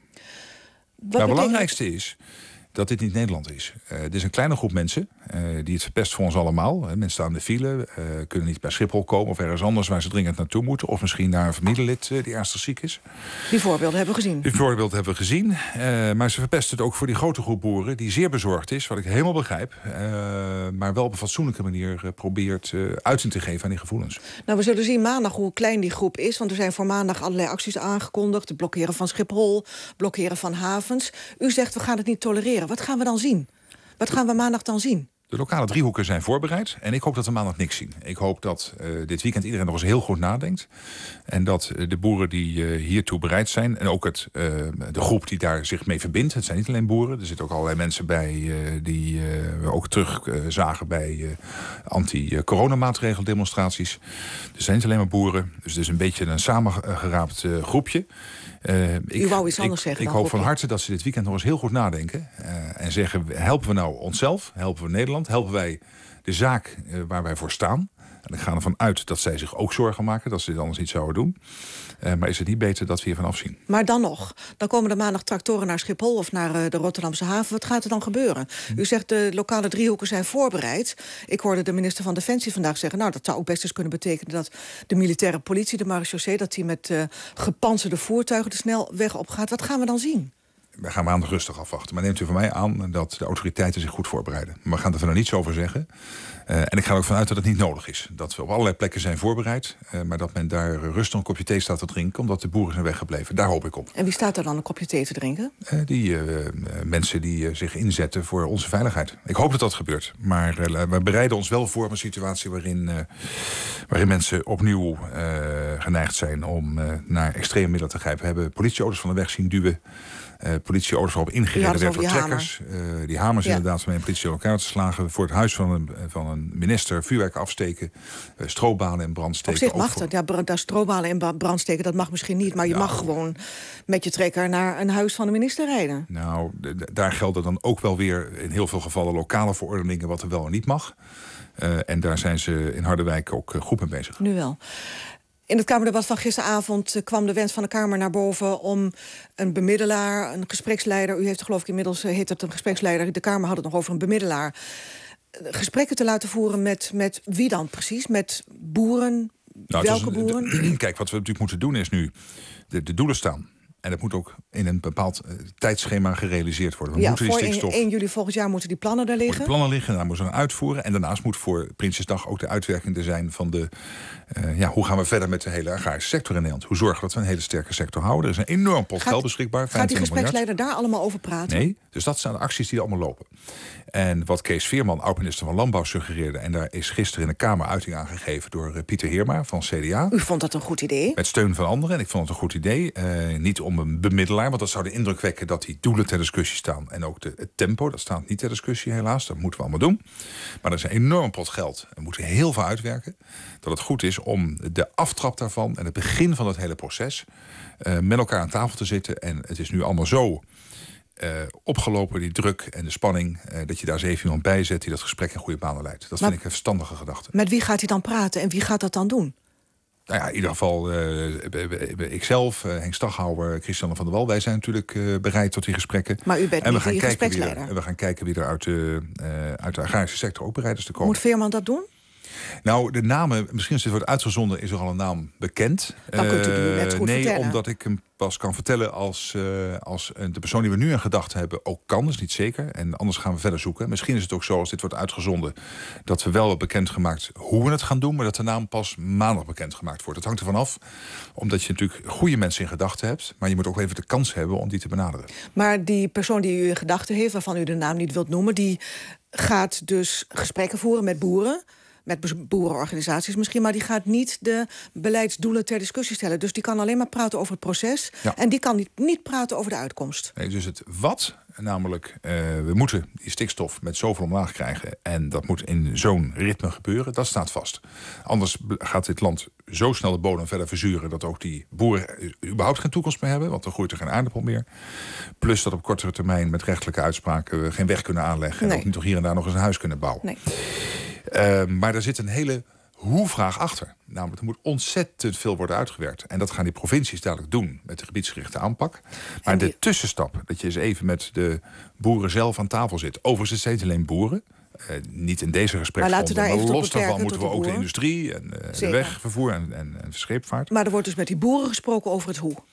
Wat maar het belangrijkste is dat dit niet Nederland is. Uh, dit is een kleine groep mensen uh, die het verpest voor ons allemaal. Uh, mensen staan in de file, uh, kunnen niet bij Schiphol komen of ergens anders waar ze dringend naartoe moeten. Of misschien naar een familielid uh, die ernstig ziek is. Die voorbeelden hebben we gezien. Die voorbeelden hebben we gezien. Uh, maar ze verpesten het ook voor die grote groep boeren die zeer bezorgd is, wat ik helemaal begrijp. Uh, maar wel op een fatsoenlijke manier uh, probeert uh, uiting te geven aan die gevoelens. Nou, we zullen zien maandag hoe klein die groep is. Want er zijn voor maandag allerlei acties aangekondigd. Het blokkeren van Schiphol, blokkeren van havens. U zegt we gaan het niet tolereren. Wat gaan we dan zien? Wat gaan we maandag dan zien? De lokale driehoeken zijn voorbereid. En ik hoop dat we maandag niks zien. Ik hoop dat uh, dit weekend iedereen nog eens heel goed nadenkt. En dat uh, de boeren die uh, hiertoe bereid zijn, en ook het, uh, de groep die daar zich mee verbindt. Het zijn niet alleen boeren. Er zitten ook allerlei mensen bij uh, die uh, we ook terug uh, zagen bij uh, anti-coronamaatregeldemonstraties. Er zijn niet alleen maar boeren. Dus het is een beetje een samengeraapt uh, groepje. Uh, ik, U wou iets anders ik, zeggen. Ik hoop van harte dat ze dit weekend nog eens heel goed nadenken. Uh, en zeggen, helpen we nou onszelf? Helpen we Nederland? Helpen wij de zaak uh, waar wij voor staan? En ik ga ervan uit dat zij zich ook zorgen maken, dat ze dit anders niet zouden doen. Uh, maar is het niet beter dat we hiervan afzien? Maar dan nog, dan komen er maandag tractoren naar Schiphol of naar uh, de Rotterdamse haven. Wat gaat er dan gebeuren? Hm. U zegt de lokale driehoeken zijn voorbereid. Ik hoorde de minister van Defensie vandaag zeggen, nou, dat zou ook best eens kunnen betekenen dat de militaire politie, de marechaussee, dat die met uh, gepantserde voertuigen de snelweg opgaat. Wat gaan we dan zien? We gaan maandag rustig afwachten. Maar neemt u van mij aan dat de autoriteiten zich goed voorbereiden. Maar we gaan er verder niets over zeggen. Uh, en ik ga er ook vanuit dat het niet nodig is. Dat we op allerlei plekken zijn voorbereid. Uh, maar dat men daar rustig een kopje thee staat te drinken, omdat de boeren zijn weggebleven. Daar hoop ik op. En wie staat er dan een kopje thee te drinken? Uh, die uh, mensen die uh, zich inzetten voor onze veiligheid. Ik hoop dat dat gebeurt. Maar uh, we bereiden ons wel voor op een situatie waarin, uh, waarin mensen opnieuw uh, geneigd zijn om uh, naar extreme middelen te grijpen. We hebben politieauto's van de weg zien duwen. Uh, politieauto's waarop ingereden werd door trekkers. Hamer. Uh, die hamers ja. inderdaad waarmee politie elkaar te slagen. Voor het huis van een, van een minister vuurwerk afsteken. Uh, stroobalen in brand steken. Op zich mag dat. Ja, daar stroobalen in brand steken, dat mag misschien niet. Maar je nou, mag gewoon met je trekker naar een huis van de minister rijden. Nou, d- d- daar gelden dan ook wel weer in heel veel gevallen lokale verordeningen wat er wel en niet mag. Uh, en daar zijn ze in Harderwijk ook uh, goed mee bezig. Nu wel. In het Kamerdebat van gisteravond kwam de wens van de Kamer naar boven om een bemiddelaar, een gespreksleider, u heeft geloof ik inmiddels, heet het een gespreksleider, de Kamer had het nog over een bemiddelaar, gesprekken te laten voeren met, met wie dan precies? Met boeren? Nou, welke is, boeren? Kijk, wat we natuurlijk moeten doen is nu de, de doelen staan. En het moet ook in een bepaald uh, tijdschema gerealiseerd worden. We ja, moeten die voor stikstof... één juli volgend jaar moeten die plannen daar liggen. Moeten plannen liggen, daarna moeten we gaan uitvoeren. En daarnaast moet voor Prinsjesdag ook de uitwerking er zijn van de... Uh, ja, hoe gaan we verder met de hele agrarische sector in Nederland? Hoe zorgen we dat we een hele sterke sector houden? Er is een enorm pot geld beschikbaar. Gaat die gespreksleider daar allemaal over praten? Nee, dus dat zijn de acties die er allemaal lopen. En wat Kees Veerman, oud-minister van Landbouw, suggereerde... en daar is gisteren in de Kamer uiting aan gegeven door uh, Pieter Heerma van C D A. U vond dat een goed idee? Met steun van anderen. En ik vond het een goed idee. Uh, niet om een bemiddelaar, want dat zou de indruk wekken... dat die doelen ter discussie staan. En ook de, het tempo, dat staat niet ter discussie helaas. Dat moeten we allemaal doen. Maar er is een enorm pot geld. We moeten heel veel uitwerken. Dat het goed is om de aftrap daarvan... en het begin van het hele proces... Uh, met elkaar aan tafel te zitten. En het is nu allemaal zo... Uh, opgelopen, die druk en de spanning... Uh, dat je daar eens even iemand bij zet die dat gesprek in goede banen leidt. Dat maar vind ik een verstandige gedachte. Met wie gaat hij dan praten en wie gaat dat dan doen? Nou ja, in ieder geval uh, ikzelf, uh, Henk Staghouwer, Christiane van der Wal... wij zijn natuurlijk uh, bereid tot die gesprekken. Maar u bent en we niet gaan die kijken gespreksleider. wie er, we gaan kijken wie er uit de, uh, uit de agrarische sector ook bereid is te komen. Moet Veerman dat doen? Nou, de namen, misschien als dit wordt uitgezonden... is er al een naam bekend. Dan kunt u die net goed nee, vertellen. Nee, omdat ik hem pas kan vertellen als, uh, als de persoon die we nu in gedachten hebben... ook kan, dat is niet zeker. En anders gaan we verder zoeken. Misschien is het ook zo, als dit wordt uitgezonden... dat we wel hebben bekendgemaakt hoe we het gaan doen... maar dat de naam pas maandag bekendgemaakt wordt. Het hangt ervan af, omdat je natuurlijk goede mensen in gedachten hebt... maar je moet ook even de kans hebben om die te benaderen. Maar die persoon die u in gedachten heeft... waarvan u de naam niet wilt noemen... die gaat dus gesprekken voeren met boeren... met boerenorganisaties misschien, maar die gaat niet de beleidsdoelen ter discussie stellen. Dus die kan alleen maar praten over het proces. Ja. En die kan niet, niet praten over de uitkomst. Nee, dus het wat, namelijk uh, we moeten die stikstof met zoveel omlaag krijgen... en dat moet in zo'n ritme gebeuren, dat staat vast. Anders gaat dit land zo snel de bodem verder verzuren... dat ook die boeren überhaupt geen toekomst meer hebben... want dan groeit er geen aardappel meer. Plus dat op kortere termijn met rechtelijke uitspraken... we geen weg kunnen aanleggen... Nee. en ook niet toch hier en daar nog eens een huis kunnen bouwen. Nee. Uh, maar er zit een hele hoe-vraag achter. Namelijk, er moet ontzettend veel worden uitgewerkt. En dat gaan die provincies dadelijk doen met de gebiedsgerichte aanpak. Maar die... de tussenstap, dat je eens even met de boeren zelf aan tafel zit. Overigens is het steeds alleen boeren. Uh, niet in deze gespreksronde, maar, maar los daarvan moeten we ook de industrie... en uh, de wegvervoer en, en, en scheepvaart. Maar er wordt dus met die boeren gesproken over het hoe.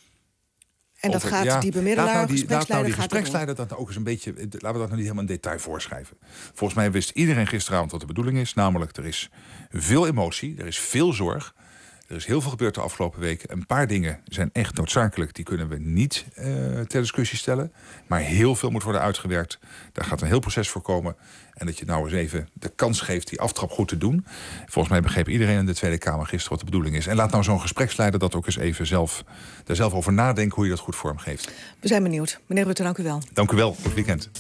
En dat over, gaat ja, die bemiddelaar, laat nou die, gespreksleider... Laat nou die gespreksleider dat nou ook eens een beetje... Laten we dat nou niet helemaal in detail voorschrijven. Volgens mij wist iedereen gisteravond wat de bedoeling is. Namelijk, er is veel emotie, er is veel zorg. Er is heel veel gebeurd de afgelopen weken. Een paar dingen zijn echt noodzakelijk. Die kunnen we niet uh, ter discussie stellen. Maar heel veel moet worden uitgewerkt. Daar gaat een heel proces voor komen. En dat je nou eens even de kans geeft die aftrap goed te doen. Volgens mij begreep iedereen in de Tweede Kamer gisteren wat de bedoeling is. En laat nou zo'n gespreksleider dat ook eens even zelf, daar zelf over nadenken hoe je dat goed vormgeeft. We zijn benieuwd. Meneer Rutte, dank u wel. Dank u wel. Goed weekend.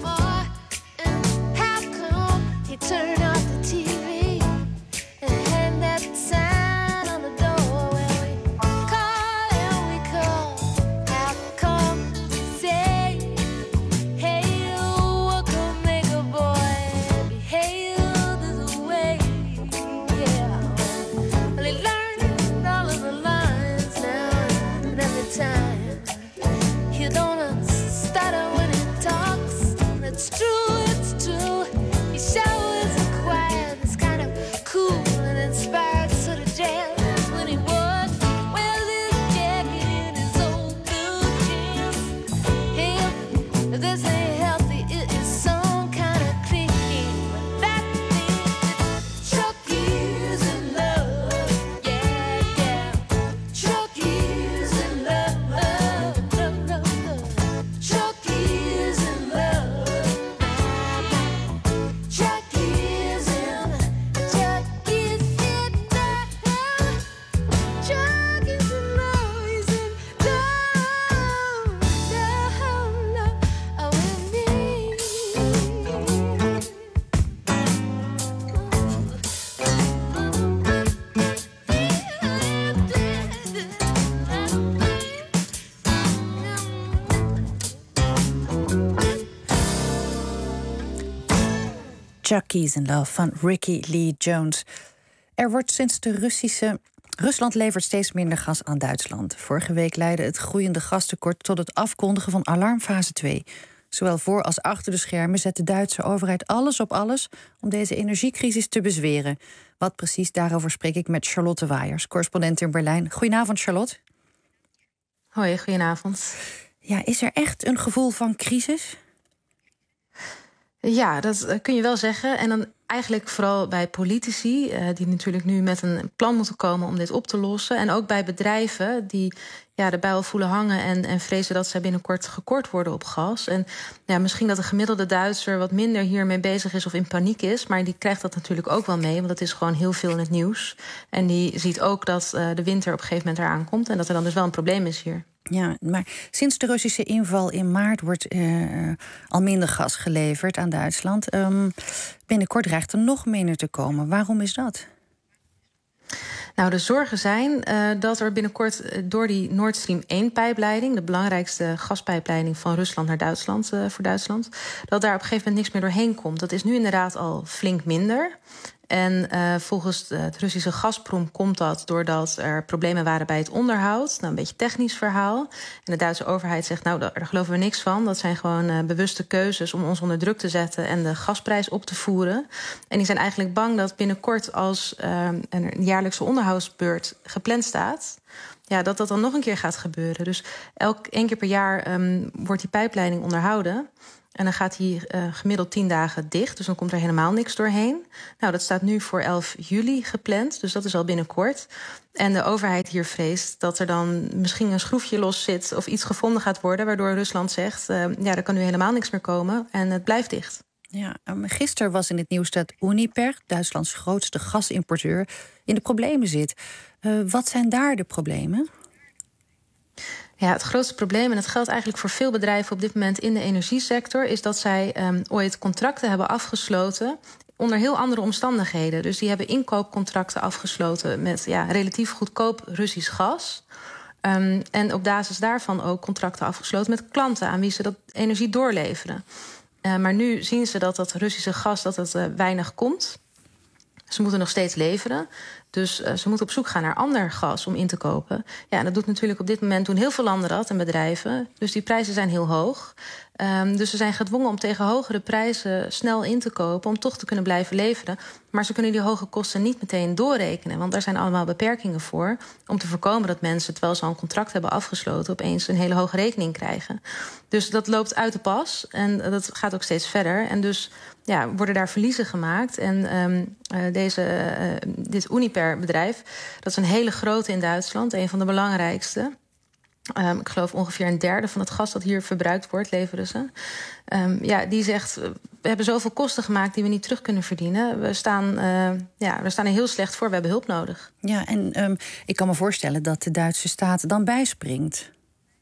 Turn off the T V and Chucky's in Love van Ricky Lee Jones. Er wordt sinds de Russische... Rusland levert steeds minder gas aan Duitsland. Vorige week leidde het groeiende gastekort tot het afkondigen van alarmfase twee. Zowel voor als achter de schermen zet de Duitse overheid alles op alles om deze energiecrisis te bezweren. Wat precies, daarover spreek ik met Charlotte Waaiers, correspondent in Berlijn. Goedenavond, Charlotte. Hoi, goedenavond. Ja, is er echt een gevoel van crisis? Ja, dat kun je wel zeggen. En dan eigenlijk vooral bij politici, uh, die natuurlijk nu met een plan moeten komen om dit op te lossen. En ook bij bedrijven die ja, de bijl voelen hangen en, en vrezen dat zij binnenkort gekort worden op gas. En ja, misschien dat de gemiddelde Duitser wat minder hiermee bezig is of in paniek is. Maar die krijgt dat natuurlijk ook wel mee, want het is gewoon heel veel in het nieuws. En die ziet ook dat uh, de winter op een gegeven moment eraan komt en dat er dan dus wel een probleem is hier. Ja, maar sinds de Russische inval in maart wordt uh, al minder gas geleverd aan Duitsland. Um, binnenkort dreigt er nog minder te komen. Waarom is dat? Nou, de zorgen zijn uh, dat er binnenkort uh, door die Nord Stream één-pijpleiding... de belangrijkste gaspijpleiding van Rusland naar Duitsland, uh, voor Duitsland... dat daar op een gegeven moment niks meer doorheen komt. Dat is nu inderdaad al flink minder. En uh, volgens het Russische Gazprom komt dat doordat er problemen waren bij het onderhoud. Nou, een beetje technisch verhaal. En de Duitse overheid zegt, nou, daar geloven we niks van. Dat zijn gewoon uh, bewuste keuzes om ons onder druk te zetten en de gasprijs op te voeren. En die zijn eigenlijk bang dat binnenkort als uh, een jaarlijkse onderhoudsbeurt gepland staat, ja, dat dat dan nog een keer gaat gebeuren. Dus elk één keer per jaar um, wordt die pijpleiding onderhouden. En dan gaat hij uh, gemiddeld tien dagen dicht. Dus dan komt er helemaal niks doorheen. Nou, dat staat nu voor elf juli gepland. Dus dat is al binnenkort. En de overheid hier vreest dat er dan misschien een schroefje los zit of iets gevonden gaat worden, waardoor Rusland zegt, uh, ja, er kan nu helemaal niks meer komen en het blijft dicht. Ja, um, gisteren was in het nieuws dat Uniper, Duitslands grootste gasimporteur, in de problemen zit. Uh, wat zijn daar de problemen? Ja, het grootste probleem, en dat geldt eigenlijk voor veel bedrijven op dit moment in de energiesector, is dat zij um, ooit contracten hebben afgesloten onder heel andere omstandigheden. Dus die hebben inkoopcontracten afgesloten met ja, relatief goedkoop Russisch gas. Um, en op basis daarvan ook contracten afgesloten met klanten aan wie ze dat energie doorleveren. Uh, maar nu zien ze dat dat Russische gas dat het, uh, weinig komt. Ze moeten nog steeds leveren. Dus uh, ze moeten op zoek gaan naar ander gas om in te kopen. Ja, en dat doet natuurlijk op dit moment doen heel veel landen dat en bedrijven. Dus die prijzen zijn heel hoog. Um, dus ze zijn gedwongen om tegen hogere prijzen snel in te kopen om toch te kunnen blijven leveren. Maar ze kunnen die hoge kosten niet meteen doorrekenen. Want daar zijn allemaal beperkingen voor. Om te voorkomen dat mensen, terwijl ze al een contract hebben afgesloten, opeens een hele hoge rekening krijgen. Dus dat loopt uit de pas. En dat gaat ook steeds verder. En dus ja, worden daar verliezen gemaakt. En um, uh, deze, uh, dit Uniper-bedrijf, dat is een hele grote in Duitsland, een van de belangrijkste. Um, ik geloof ongeveer een derde van het gas dat hier verbruikt wordt, leveren ze. Um, ja, die zegt, we hebben zoveel kosten gemaakt die we niet terug kunnen verdienen. We staan, uh, ja, we staan er heel slecht voor, we hebben hulp nodig. Ja, en um, ik kan me voorstellen dat de Duitse staat dan bijspringt.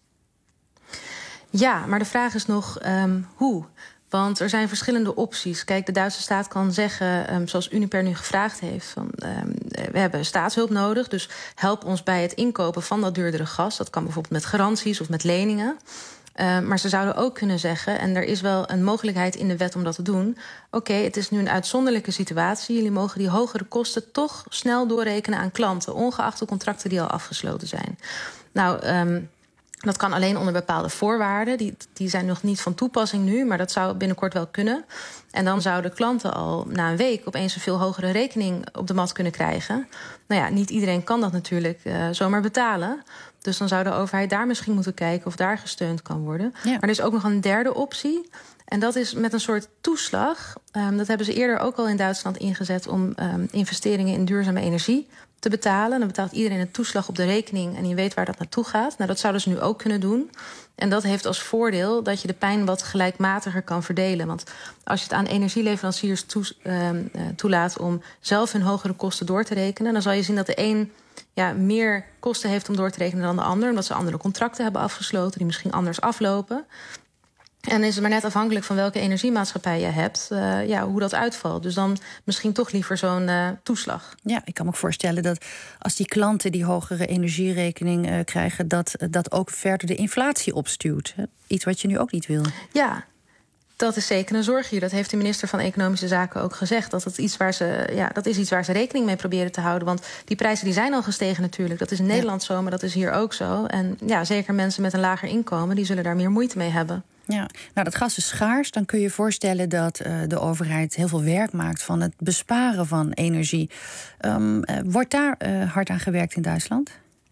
Ja, maar de vraag is nog um, hoe. Want er zijn verschillende opties. Kijk, de Duitse staat kan zeggen, um, zoals Uniper nu gevraagd heeft, van, um, we hebben staatshulp nodig, dus help ons bij het inkopen van dat duurdere gas. Dat kan bijvoorbeeld met garanties of met leningen. Uh, maar ze zouden ook kunnen zeggen, en er is wel een mogelijkheid in de wet om dat te doen, oké, okay, het is nu een uitzonderlijke situatie. Jullie mogen die hogere kosten toch snel doorrekenen aan klanten, ongeacht de contracten die al afgesloten zijn. Nou, um, dat kan alleen onder bepaalde voorwaarden. Die, die zijn nog niet van toepassing nu, maar dat zou binnenkort wel kunnen. En dan zouden klanten al na een week opeens een veel hogere rekening op de mat kunnen krijgen. Nou ja, niet iedereen kan dat natuurlijk uh, zomaar betalen. Dus dan zou de overheid daar misschien moeten kijken of daar gesteund kan worden. Ja. Maar er is ook nog een derde optie. En dat is met een soort toeslag. Um, dat hebben ze eerder ook al in Duitsland ingezet om um, investeringen in duurzame energie te betalen. Dan betaalt iedereen een toeslag op de rekening en je weet waar dat naartoe gaat. Nou, dat zouden ze nu ook kunnen doen. En dat heeft als voordeel dat je de pijn wat gelijkmatiger kan verdelen. Want als je het aan energieleveranciers toe, uh, toelaat om zelf hun hogere kosten door te rekenen, dan zal je zien dat de een ja, meer kosten heeft om door te rekenen dan de ander, omdat ze andere contracten hebben afgesloten die misschien anders aflopen. En is het maar net afhankelijk van welke energiemaatschappij je hebt, uh, ja, hoe dat uitvalt. Dus dan misschien toch liever zo'n uh, toeslag. Ja, ik kan me ook voorstellen dat als die klanten die hogere energierekening uh, krijgen, dat dat ook verder de inflatie opstuwt. Hè? Iets wat je nu ook niet wil. Ja. Dat is zeker een zorg hier. Dat heeft de minister van Economische Zaken ook gezegd. Dat, het iets waar ze, ja, dat is iets waar ze rekening mee proberen te houden. Want die prijzen die zijn al gestegen natuurlijk. Dat is in ja. Nederland zo, maar dat is hier ook zo. En ja, zeker mensen met een lager inkomen, die zullen daar meer moeite mee hebben. Ja, nou, dat gas is schaars. Dan kun je je voorstellen dat uh, de overheid heel veel werk maakt van het besparen van energie. Um, uh, wordt daar uh, hard aan gewerkt in Duitsland?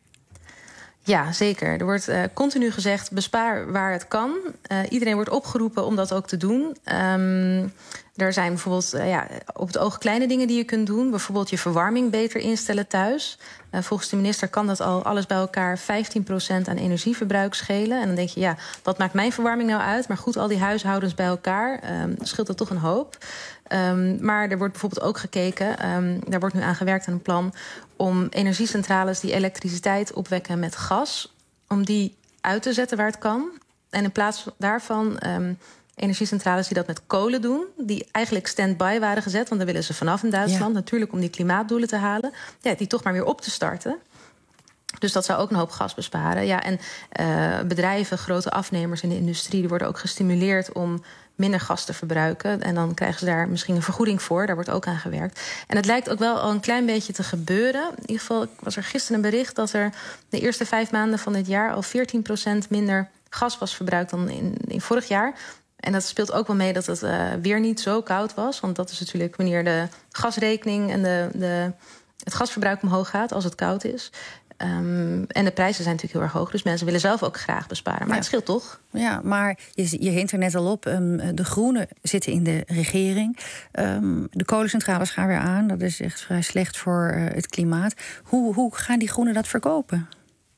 Ja, zeker. Er wordt uh, continu gezegd, bespaar waar het kan. Uh, iedereen wordt opgeroepen om dat ook te doen. Um, er zijn bijvoorbeeld uh, ja, op het oog kleine dingen die je kunt doen. Bijvoorbeeld je verwarming beter instellen thuis. Uh, volgens de minister kan dat al alles bij elkaar vijftien procent aan energieverbruik schelen. En dan denk je, ja, wat maakt mijn verwarming nou uit? Maar goed, al die huishoudens bij elkaar, um, scheelt dat toch een hoop. Um, maar er wordt bijvoorbeeld ook gekeken, um, daar wordt nu aan gewerkt aan een plan om energiecentrales die elektriciteit opwekken met gas, om die uit te zetten waar het kan. En in plaats daarvan um, energiecentrales die dat met kolen doen, die eigenlijk stand-by waren gezet, want daar willen ze vanaf in Duitsland, ja. natuurlijk om die klimaatdoelen te halen, ja, die toch maar weer op te starten. Dus dat zou ook een hoop gas besparen. Ja, en uh, bedrijven, grote afnemers in de industrie, die worden ook gestimuleerd om minder gas te verbruiken. En dan krijgen ze daar misschien een vergoeding voor. Daar wordt ook aan gewerkt. En het lijkt ook wel al een klein beetje te gebeuren. In ieder geval was er gisteren een bericht dat er de eerste vijf maanden van dit jaar al veertien procent minder gas was verbruikt dan in, in vorig jaar. En dat speelt ook wel mee dat het uh, weer niet zo koud was. Want dat is natuurlijk wanneer de gasrekening en de, de, het gasverbruik omhoog gaat als het koud is. Um, en de prijzen zijn natuurlijk heel erg hoog. Dus mensen willen zelf ook graag besparen. Maar ja. het scheelt toch? Ja, maar je, je hint er net al op. Um, de Groenen zitten in de regering. Um, de kolencentrales gaan weer aan. Dat is echt vrij slecht voor uh, het klimaat. Hoe, hoe gaan die Groenen dat verkopen?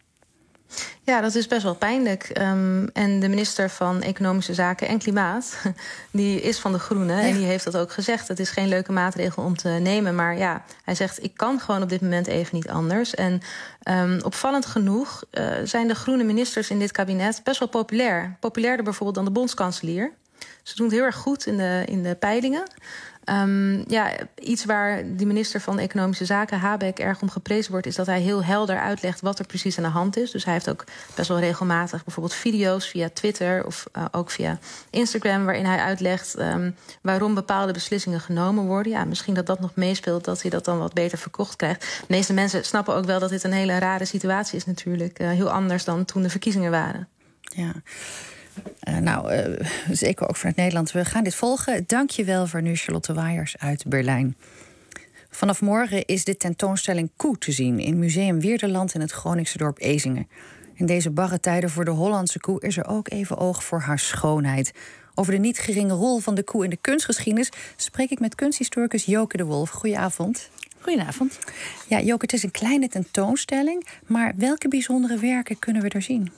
Ja, dat is best wel pijnlijk. Um, en de minister van Economische Zaken en Klimaat, die is van de Groenen. Ja. En die heeft dat ook gezegd. Het is geen leuke maatregel om te nemen. Maar ja, hij zegt, ik kan gewoon op dit moment even niet anders. En um, opvallend genoeg uh, zijn de groene ministers in dit kabinet best wel populair. Populairder bijvoorbeeld dan de bondskanselier. Ze doen het heel erg goed in de, in de peilingen. Um, ja, iets waar de minister van Economische Zaken, Habeck, erg om geprezen wordt, is dat hij heel helder uitlegt wat er precies aan de hand is. Dus hij heeft ook best wel regelmatig bijvoorbeeld video's via Twitter of uh, ook via Instagram, waarin hij uitlegt um, waarom bepaalde beslissingen genomen worden. Ja, misschien dat dat nog meespeelt, dat hij dat dan wat beter verkocht krijgt. De meeste mensen snappen ook wel dat dit een hele rare situatie is natuurlijk. Uh, heel anders dan toen de verkiezingen waren. Ja. Uh, nou, uh, zeker ook vanuit Nederland. We gaan dit volgen. Dank je wel voor nu, Charlotte Waaiers uit Berlijn. Vanaf morgen is de tentoonstelling Koe te zien in Museum Weerderland in het Groningse dorp Ezinge. In deze barre tijden voor de Hollandse koe is er ook even oog voor haar schoonheid. Over de niet geringe rol van de koe in de kunstgeschiedenis spreek ik met kunsthistoricus Joke de Wolf. Goedenavond. Goedenavond. Ja, Joke, het is een kleine tentoonstelling, maar welke bijzondere werken kunnen we er zien?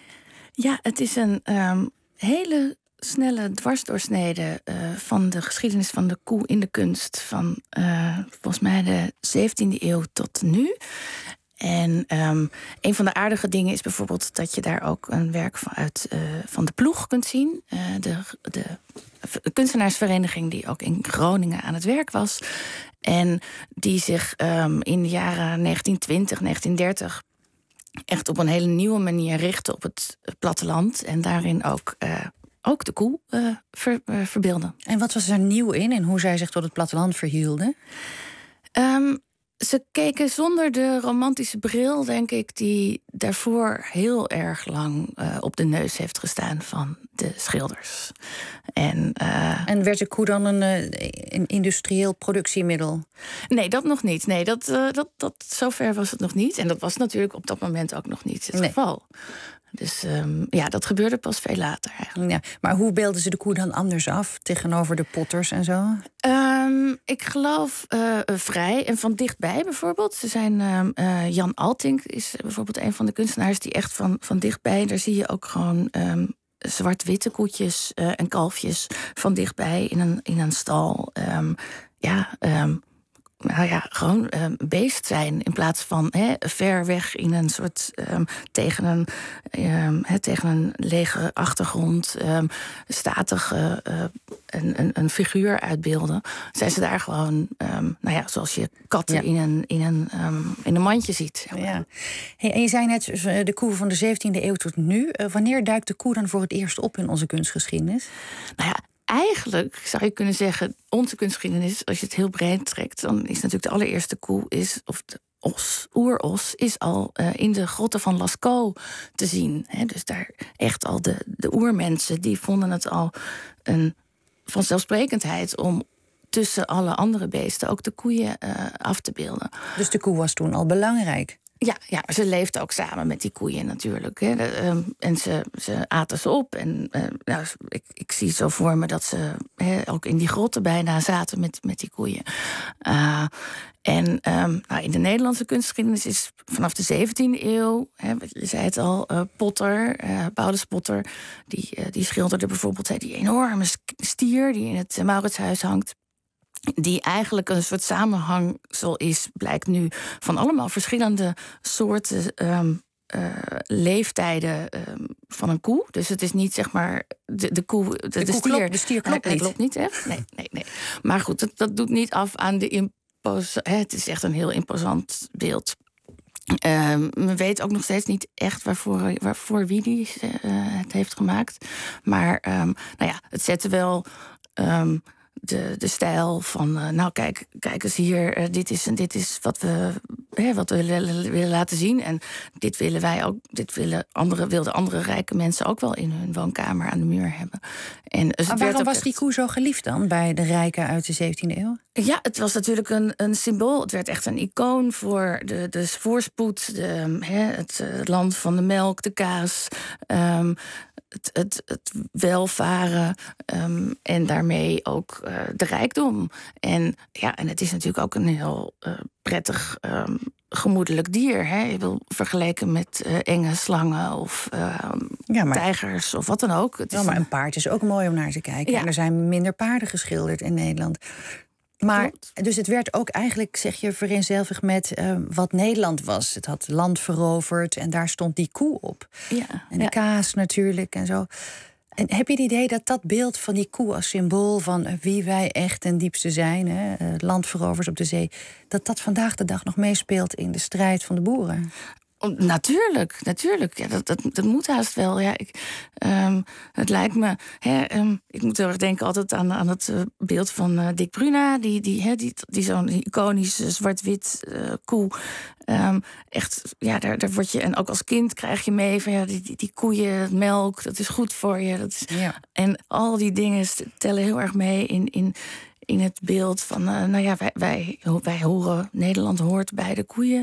Ja, het is een um, hele snelle dwarsdoorsnede uh, van de geschiedenis van de koe in de kunst. Van uh, volgens mij de zeventiende eeuw tot nu. En um, een van de aardige dingen is bijvoorbeeld dat je daar ook een werk van, uit, uh, van de Ploeg kunt zien. Uh, de, de, de kunstenaarsvereniging die ook in Groningen aan het werk was. En die zich um, in de jaren negentien twintig, negentien dertig... echt op een hele nieuwe manier richten op het platteland. En daarin ook, uh, ook de koe uh, ver, uh, verbeelden. En wat was er nieuw in en hoe zij zich tot het platteland verhielden? Um, ze keken zonder de romantische bril, denk ik, die daarvoor heel erg lang uh, op de neus heeft gestaan van de schilders. En, uh, en werd de koe dan een, uh, een industrieel productiemiddel? Nee, dat nog niet. Nee, dat, uh, dat, dat, zover was het nog niet. En dat was natuurlijk op dat moment ook nog niet het nee. geval. Dus um, ja, dat gebeurde pas veel later eigenlijk. Ja, maar hoe beelden ze de koe dan anders af tegenover de potters en zo? Um, ik geloof uh, vrij en van dichtbij bijvoorbeeld. Ze zijn um, uh, Jan Altink is bijvoorbeeld een van de kunstenaars die echt van, van dichtbij. Daar zie je ook gewoon um, zwart-witte koetjes uh, en kalfjes van dichtbij in een, in een stal. Um, ja. Um, Nou ja, gewoon um, beest zijn in plaats van he, ver weg in een soort um, tegen een um, he, tegen een lege achtergrond um, statig uh, uh, een, een, een figuur uitbeelden. Zijn ze daar gewoon, um, nou ja, zoals je katten ja. in een in een um, in een mandje ziet. Zeg maar. Ja. Hey, en je zei net de koe van de zeventiende eeuw tot nu. Uh, wanneer duikt de koe dan voor het eerst op in onze kunstgeschiedenis? Nou ja. eigenlijk zou je kunnen zeggen, onze kunstgeschiedenis, als je het heel breed trekt, dan is natuurlijk de allereerste koe is, of de os, oeros, is al uh, in de grotten van Lascaux te zien. Hè? Dus daar echt al de, de oermensen, die vonden het al een vanzelfsprekendheid om tussen alle andere beesten ook de koeien uh, af te beelden. Dus de koe was toen al belangrijk? Ja, ja, ze leefden ook samen met die koeien natuurlijk. Hè. De, um, en ze, ze aten ze op. En uh, nou, ik, ik zie zo voor me dat ze he, ook in die grotten bijna zaten met, met die koeien. Uh, en um, nou, in de Nederlandse kunstgeschiedenis is vanaf de zeventiende eeuw... Hè, je zei het al, uh, Potter, uh, Paulus Potter... die, uh, die schilderde bijvoorbeeld hè, die enorme stier die in het uh, Mauritshuis hangt... die eigenlijk een soort samenhangsel is, blijkt nu... van allemaal verschillende soorten um, uh, leeftijden um, van een koe. Dus het is niet, zeg maar, de, de koe... De, de, de, stier, klopt, de stier klopt hij, niet. Hij klopt niet, echt? Nee, nee, nee. Maar goed, dat, dat doet niet af aan de impos... Hè, het is echt een heel imposant beeld. Um, men weet ook nog steeds niet echt waarvoor, waarvoor wie die uh, het heeft gemaakt. Maar um, nou ja, het zette wel... Um, De, de stijl van, uh, nou kijk, kijk eens hier, uh, dit, is, dit is wat we, hè, wat we willen, willen laten zien. En dit willen wij ook, dit willen andere, wilden andere rijke mensen ook wel in hun woonkamer aan de muur hebben. En, dus maar waarom was echt... die koe zo geliefd dan bij de rijken uit de zeventiende eeuw? Ja, het was natuurlijk een, een symbool. Het werd echt een icoon voor de, de voorspoed, de, hè, het, het land van de melk, de kaas. Um, Het, het, het welvaren um, en daarmee ook uh, de rijkdom. En, ja, en het is natuurlijk ook een heel uh, prettig, um, gemoedelijk dier. Hè? Je wil vergeleken met uh, enge slangen of uh, ja, maar, tijgers of wat dan ook. Het ja, is maar een paard is ook mooi om naar te kijken. Ja. En er zijn minder paarden geschilderd in Nederland. Maar, Klopt. dus het werd ook eigenlijk, zeg je, vereenzelvigd met uh, wat Nederland was. Het had land veroverd en daar stond die koe op. Ja, en de ja. kaas natuurlijk en zo. En heb je het idee dat dat beeld van die koe als symbool van wie wij echt ten diepste zijn, hè, uh, landverovers op de zee, dat dat vandaag de dag nog meespeelt in de strijd van de boeren? Natuurlijk, natuurlijk. Ja, dat, dat, dat moet haast wel. Ja, ik, um, het lijkt me... Hè, um, ik moet heel erg denken altijd aan, aan het uh, beeld van uh, Dick Bruna. Die, die, hè, die, die zo'n iconische zwart-wit uh, koe. Um, echt, ja, daar, daar word je... En ook als kind krijg je mee van... Ja, die, die, die koeien, melk, dat is goed voor je. Dat is, ja. En al die dingen tellen heel erg mee in... in in het beeld van, uh, nou ja, wij, wij, wij horen... Nederland hoort bij de koeien...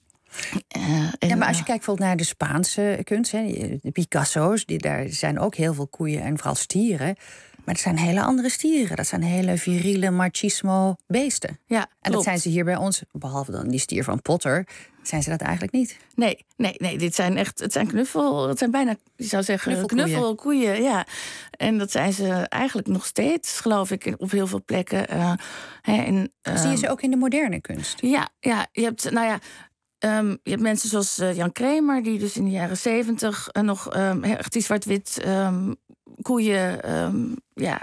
Uh, en, ja, maar als je kijkt bijvoorbeeld naar de Spaanse kunst, hè, de Picasso's, die, daar zijn ook heel veel koeien en vooral stieren. Maar het zijn hele andere stieren. Dat zijn hele viriele machismo beesten. Ja, en klopt. dat zijn ze hier bij ons, behalve dan die stier van Potter, zijn ze dat eigenlijk niet. Nee, nee, nee. Dit zijn echt, het zijn knuffel, het zijn bijna, je zou zeggen, knuffelkoeien. knuffelkoeien. Ja. En dat zijn ze eigenlijk nog steeds, geloof ik, op heel veel plekken. Uh, hè, en, uh, Zie je ze ook in de moderne kunst? Ja, ja. Je hebt, nou ja. Um, je hebt mensen zoals uh, Jan Kramer, die dus in de jaren zeventig uh, nog um, echt die zwart-wit um, koeien, um, ja,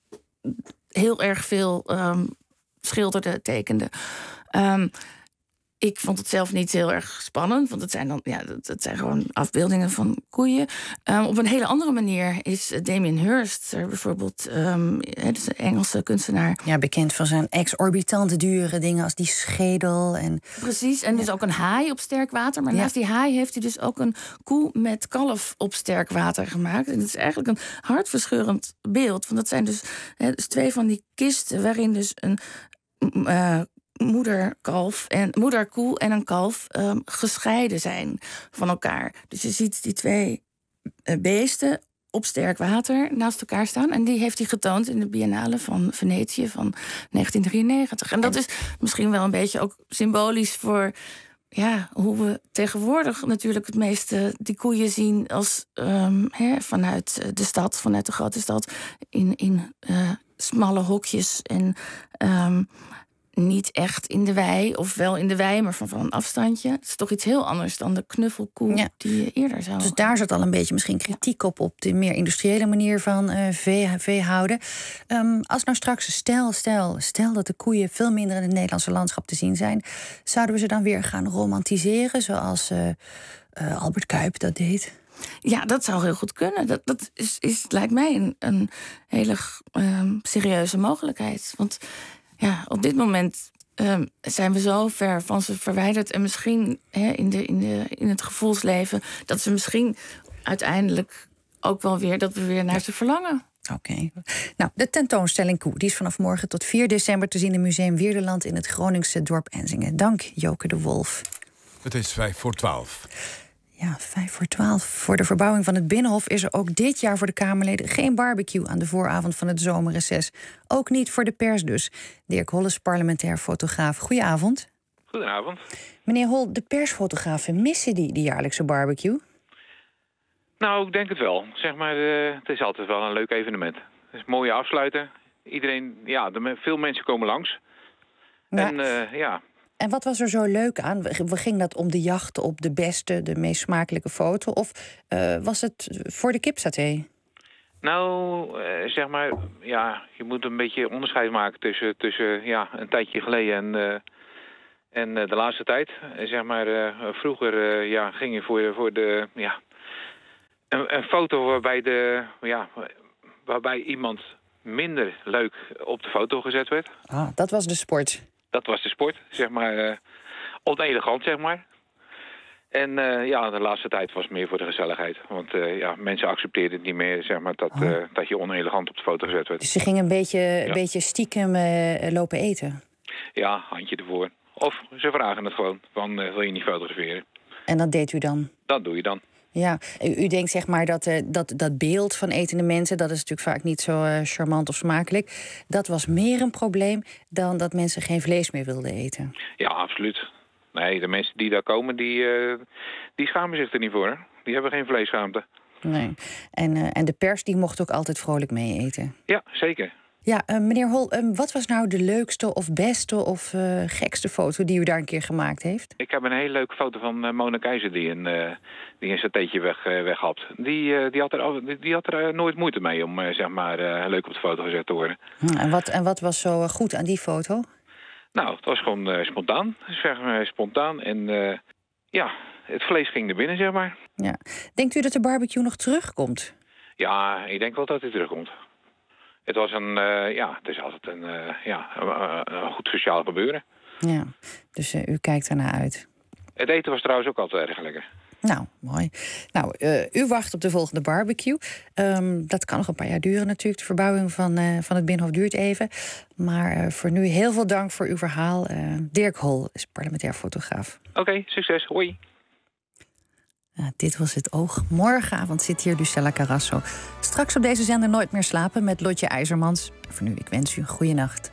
heel erg veel um, schilderde, tekende. Um, ik vond het zelf niet heel erg spannend, want het zijn dan, ja, het zijn gewoon afbeeldingen van koeien. Um, op een hele andere manier is Damien Hirst er bijvoorbeeld, um, het is een Engelse kunstenaar. Ja, bekend van zijn exorbitant dure dingen als die schedel. En... Precies, en dus ook een haai op sterk water. Maar ja. naast die haai heeft hij dus ook een koe met kalf op sterk water gemaakt. En het is eigenlijk een hartverscheurend beeld. Want dat zijn dus, hè, dus twee van die kisten waarin dus een... Uh, moederkalf en moederkoe en een kalf um, gescheiden zijn van elkaar. Dus je ziet die twee uh, beesten op sterk water naast elkaar staan. En die heeft hij getoond in de Biennale van Venetië van negentien drieënnegentig. En dat is misschien wel een beetje ook symbolisch voor... Ja, hoe we tegenwoordig natuurlijk het meeste die koeien zien als um, hè, vanuit de stad, vanuit de grote stad, in, in uh, smalle hokjes en um, niet echt in de wei, of wel in de wei, maar van, van een afstandje. Het is toch iets heel anders dan de knuffelkoe ja. die je eerder zou... Dus daar zat al een beetje misschien kritiek op, op de meer industriële manier van uh, vee, veehouden. Um, als nou straks, stel, stel, stel dat de koeien veel minder in het Nederlandse landschap te zien zijn, zouden we ze dan weer gaan romantiseren, zoals uh, uh, Albert Cuyp dat deed? Ja, dat zou heel goed kunnen. Dat, dat is, is, lijkt mij een, een hele um, serieuze mogelijkheid. Want ja, op dit moment um, zijn we zo ver van ze verwijderd. En misschien hè, in, de, in, de, in het gevoelsleven... dat ze misschien uiteindelijk ook wel weer... dat we weer naar ze verlangen. Oké. Okay. Nou, de tentoonstelling Koe die is vanaf morgen tot vier december te zien in Museum Wierdeland in het Groningse dorp Enzingen. Dank, Joke de Wolf. Het is vijf voor twaalf. Ja, vijf voor twaalf. Voor de verbouwing van het Binnenhof is er ook dit jaar voor de Kamerleden geen barbecue aan de vooravond van het zomerreces. Ook niet voor de pers dus. Dirk Holles, parlementair fotograaf. Goedenavond. Goedenavond. Meneer Hol, de persfotografen, missen die de jaarlijkse barbecue? Nou, ik denk het wel. Zeg maar, uh, het is altijd wel een leuk evenement. Het is een mooie afsluiter. Iedereen, ja, de, veel mensen komen langs. Ja. En uh, ja... En wat was er zo leuk aan? Ging dat om de jacht op de beste, de meest smakelijke foto? Of uh, was het voor de kipsaté? Nou, uh, zeg maar, ja, je moet een beetje onderscheid maken tussen, tussen ja, een tijdje geleden en, uh, en uh, de laatste tijd. Uh, zeg maar, uh, vroeger uh, ja, ging je voor, voor de, ja, een, een foto waarbij, de, ja, waarbij iemand minder leuk op de foto gezet werd. Ah, dat was de sport. Dat was de sport, zeg maar, uh, onelegant, zeg maar. En uh, ja, de laatste tijd was het meer voor de gezelligheid. Want uh, ja, mensen accepteerden het niet meer, zeg maar, dat, uh, dat je onelegant op de foto gezet werd. Dus ze gingen een beetje, ja. een beetje stiekem uh, lopen eten? Ja, handje ervoor. Of ze vragen het gewoon, van uh, wil je niet fotograferen? En dat deed u dan? Dat doe je dan. Ja, u, u denkt zeg maar dat, uh, dat dat beeld van etende mensen... dat is natuurlijk vaak niet zo uh, charmant of smakelijk. Dat was meer een probleem dan dat mensen geen vlees meer wilden eten. Ja, absoluut. Nee, de mensen die daar komen, die, uh, die schamen zich er niet voor. Hè? Die hebben geen vleesschaamte. Nee. En, uh, en de pers die mocht ook altijd vrolijk mee eten. Ja, zeker. Ja, uh, meneer Hol, uh, wat was nou de leukste of beste of uh, gekste foto die u daar een keer gemaakt heeft? Ik heb een hele leuke foto van uh, Mona Keizer die een, uh, die een satéetje weg, uh, weghapt. Die, uh, die had er, die had er uh, nooit moeite mee om uh, zeg maar, uh, leuk op de foto gezet te worden. Hm, en, wat, en wat was zo uh, goed aan die foto? Nou, het was gewoon uh, spontaan. Zeg maar, spontaan. En uh, ja, het vlees ging er binnen, zeg maar. Ja. Denkt u dat de barbecue nog terugkomt? Ja, ik denk wel dat hij terugkomt. Het was een, uh, ja, het is altijd een, uh, ja, een, een goed sociaal gebeuren. Ja, dus uh, u kijkt ernaar uit. Het eten was trouwens ook altijd erg lekker. Nou, mooi. Nou, uh, u wacht op de volgende barbecue. Um, dat kan nog een paar jaar duren natuurlijk. De verbouwing van, uh, van het Binnenhof duurt even. Maar uh, voor nu heel veel dank voor uw verhaal. Uh, Dirk Hol is parlementair fotograaf. Oké, okay, succes. Hoi. Uh, dit was Het Oog. Morgenavond zit hier Lucella Carrasso. Straks op deze zender Nooit meer slapen met Lotje IJzermans. Voor nu, ik wens u een goede nacht.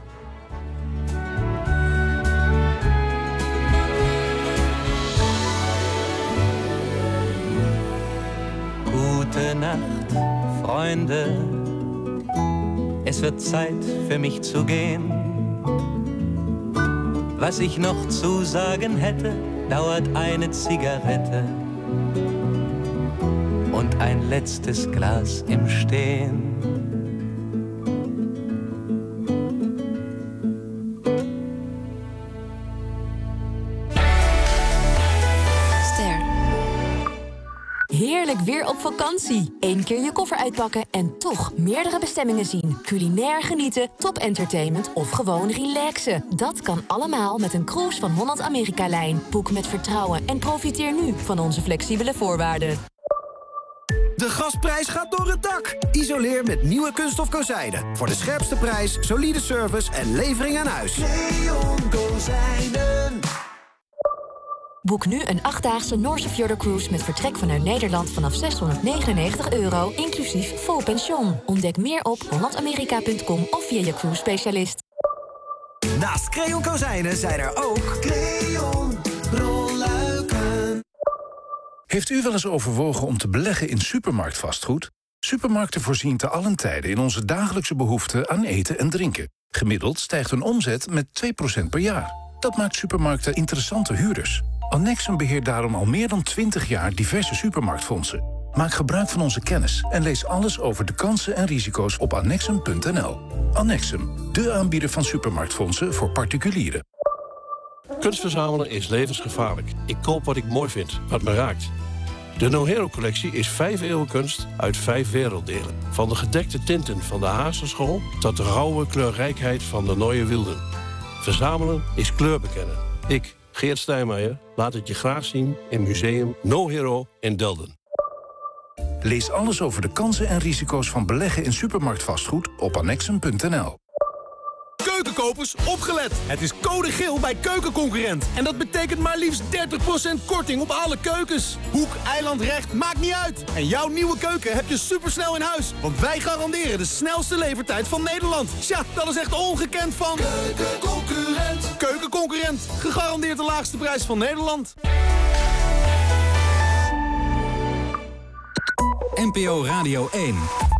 Gute Nacht, Freunde. Es wird Zeit für mich zu gehen. Was ich noch zu sagen hätte, dauert eine Zigarette und ein letztes Glas im Stehen. Heerlijk weer op vakantie. Eén keer je koffer uitpakken en toch meerdere bestemmingen zien. Culinair genieten, top entertainment of gewoon relaxen. Dat kan allemaal met een cruise van Holland-Amerika-lijn. Boek met vertrouwen en profiteer nu van onze flexibele voorwaarden. De gasprijs gaat door het dak. Isoleer met nieuwe kunststof kozijnen. Voor de scherpste prijs, solide service en levering aan huis. Leon Kozijnen. Boek nu een achtdaagse Noorse Fjorder-cruise met vertrek vanuit Nederland vanaf zeshonderdnegenennegentig euro, inclusief vol pension. Ontdek meer op holland amerika punt com of via je cruise specialist. Naast Creon Kozijnen zijn er ook Creon rolluiken. Heeft u wel eens overwogen om te beleggen in supermarktvastgoed? Supermarkten voorzien te allen tijden in onze dagelijkse behoeften aan eten en drinken. Gemiddeld stijgt hun omzet met twee procent per jaar. Dat maakt supermarkten interessante huurders. Annexum beheert daarom al meer dan twintig jaar diverse supermarktfondsen. Maak gebruik van onze kennis en lees alles over de kansen en risico's op annexum punt n l. Annexum, de aanbieder van supermarktfondsen voor particulieren. Kunst verzamelen is levensgevaarlijk. Ik koop wat ik mooi vind, wat me raakt. De No Hero collectie is vijf eeuwen kunst uit vijf werelddelen. Van de gedekte tinten van de Hazenschool tot de rauwe kleurrijkheid van de Neue Wilden. Verzamelen is kleur bekennen. Ik, Geert Stijnmeijer, laat het je graag zien in Museum No Hero in Delden. Lees alles over de kansen en risico's van beleggen in supermarktvastgoed op annexum punt n l. Keukenkopers, opgelet! Het is code geel bij Keukenconcurrent. En dat betekent maar liefst dertig procent korting op alle keukens. Hoek, eiland, recht, maakt niet uit. En jouw nieuwe keuken heb je supersnel in huis. Want wij garanderen de snelste levertijd van Nederland. Tja, dat is echt ongekend van... Keukenconcurrent. Keukenconcurrent. Gegarandeerd de laagste prijs van Nederland. N P O Radio één.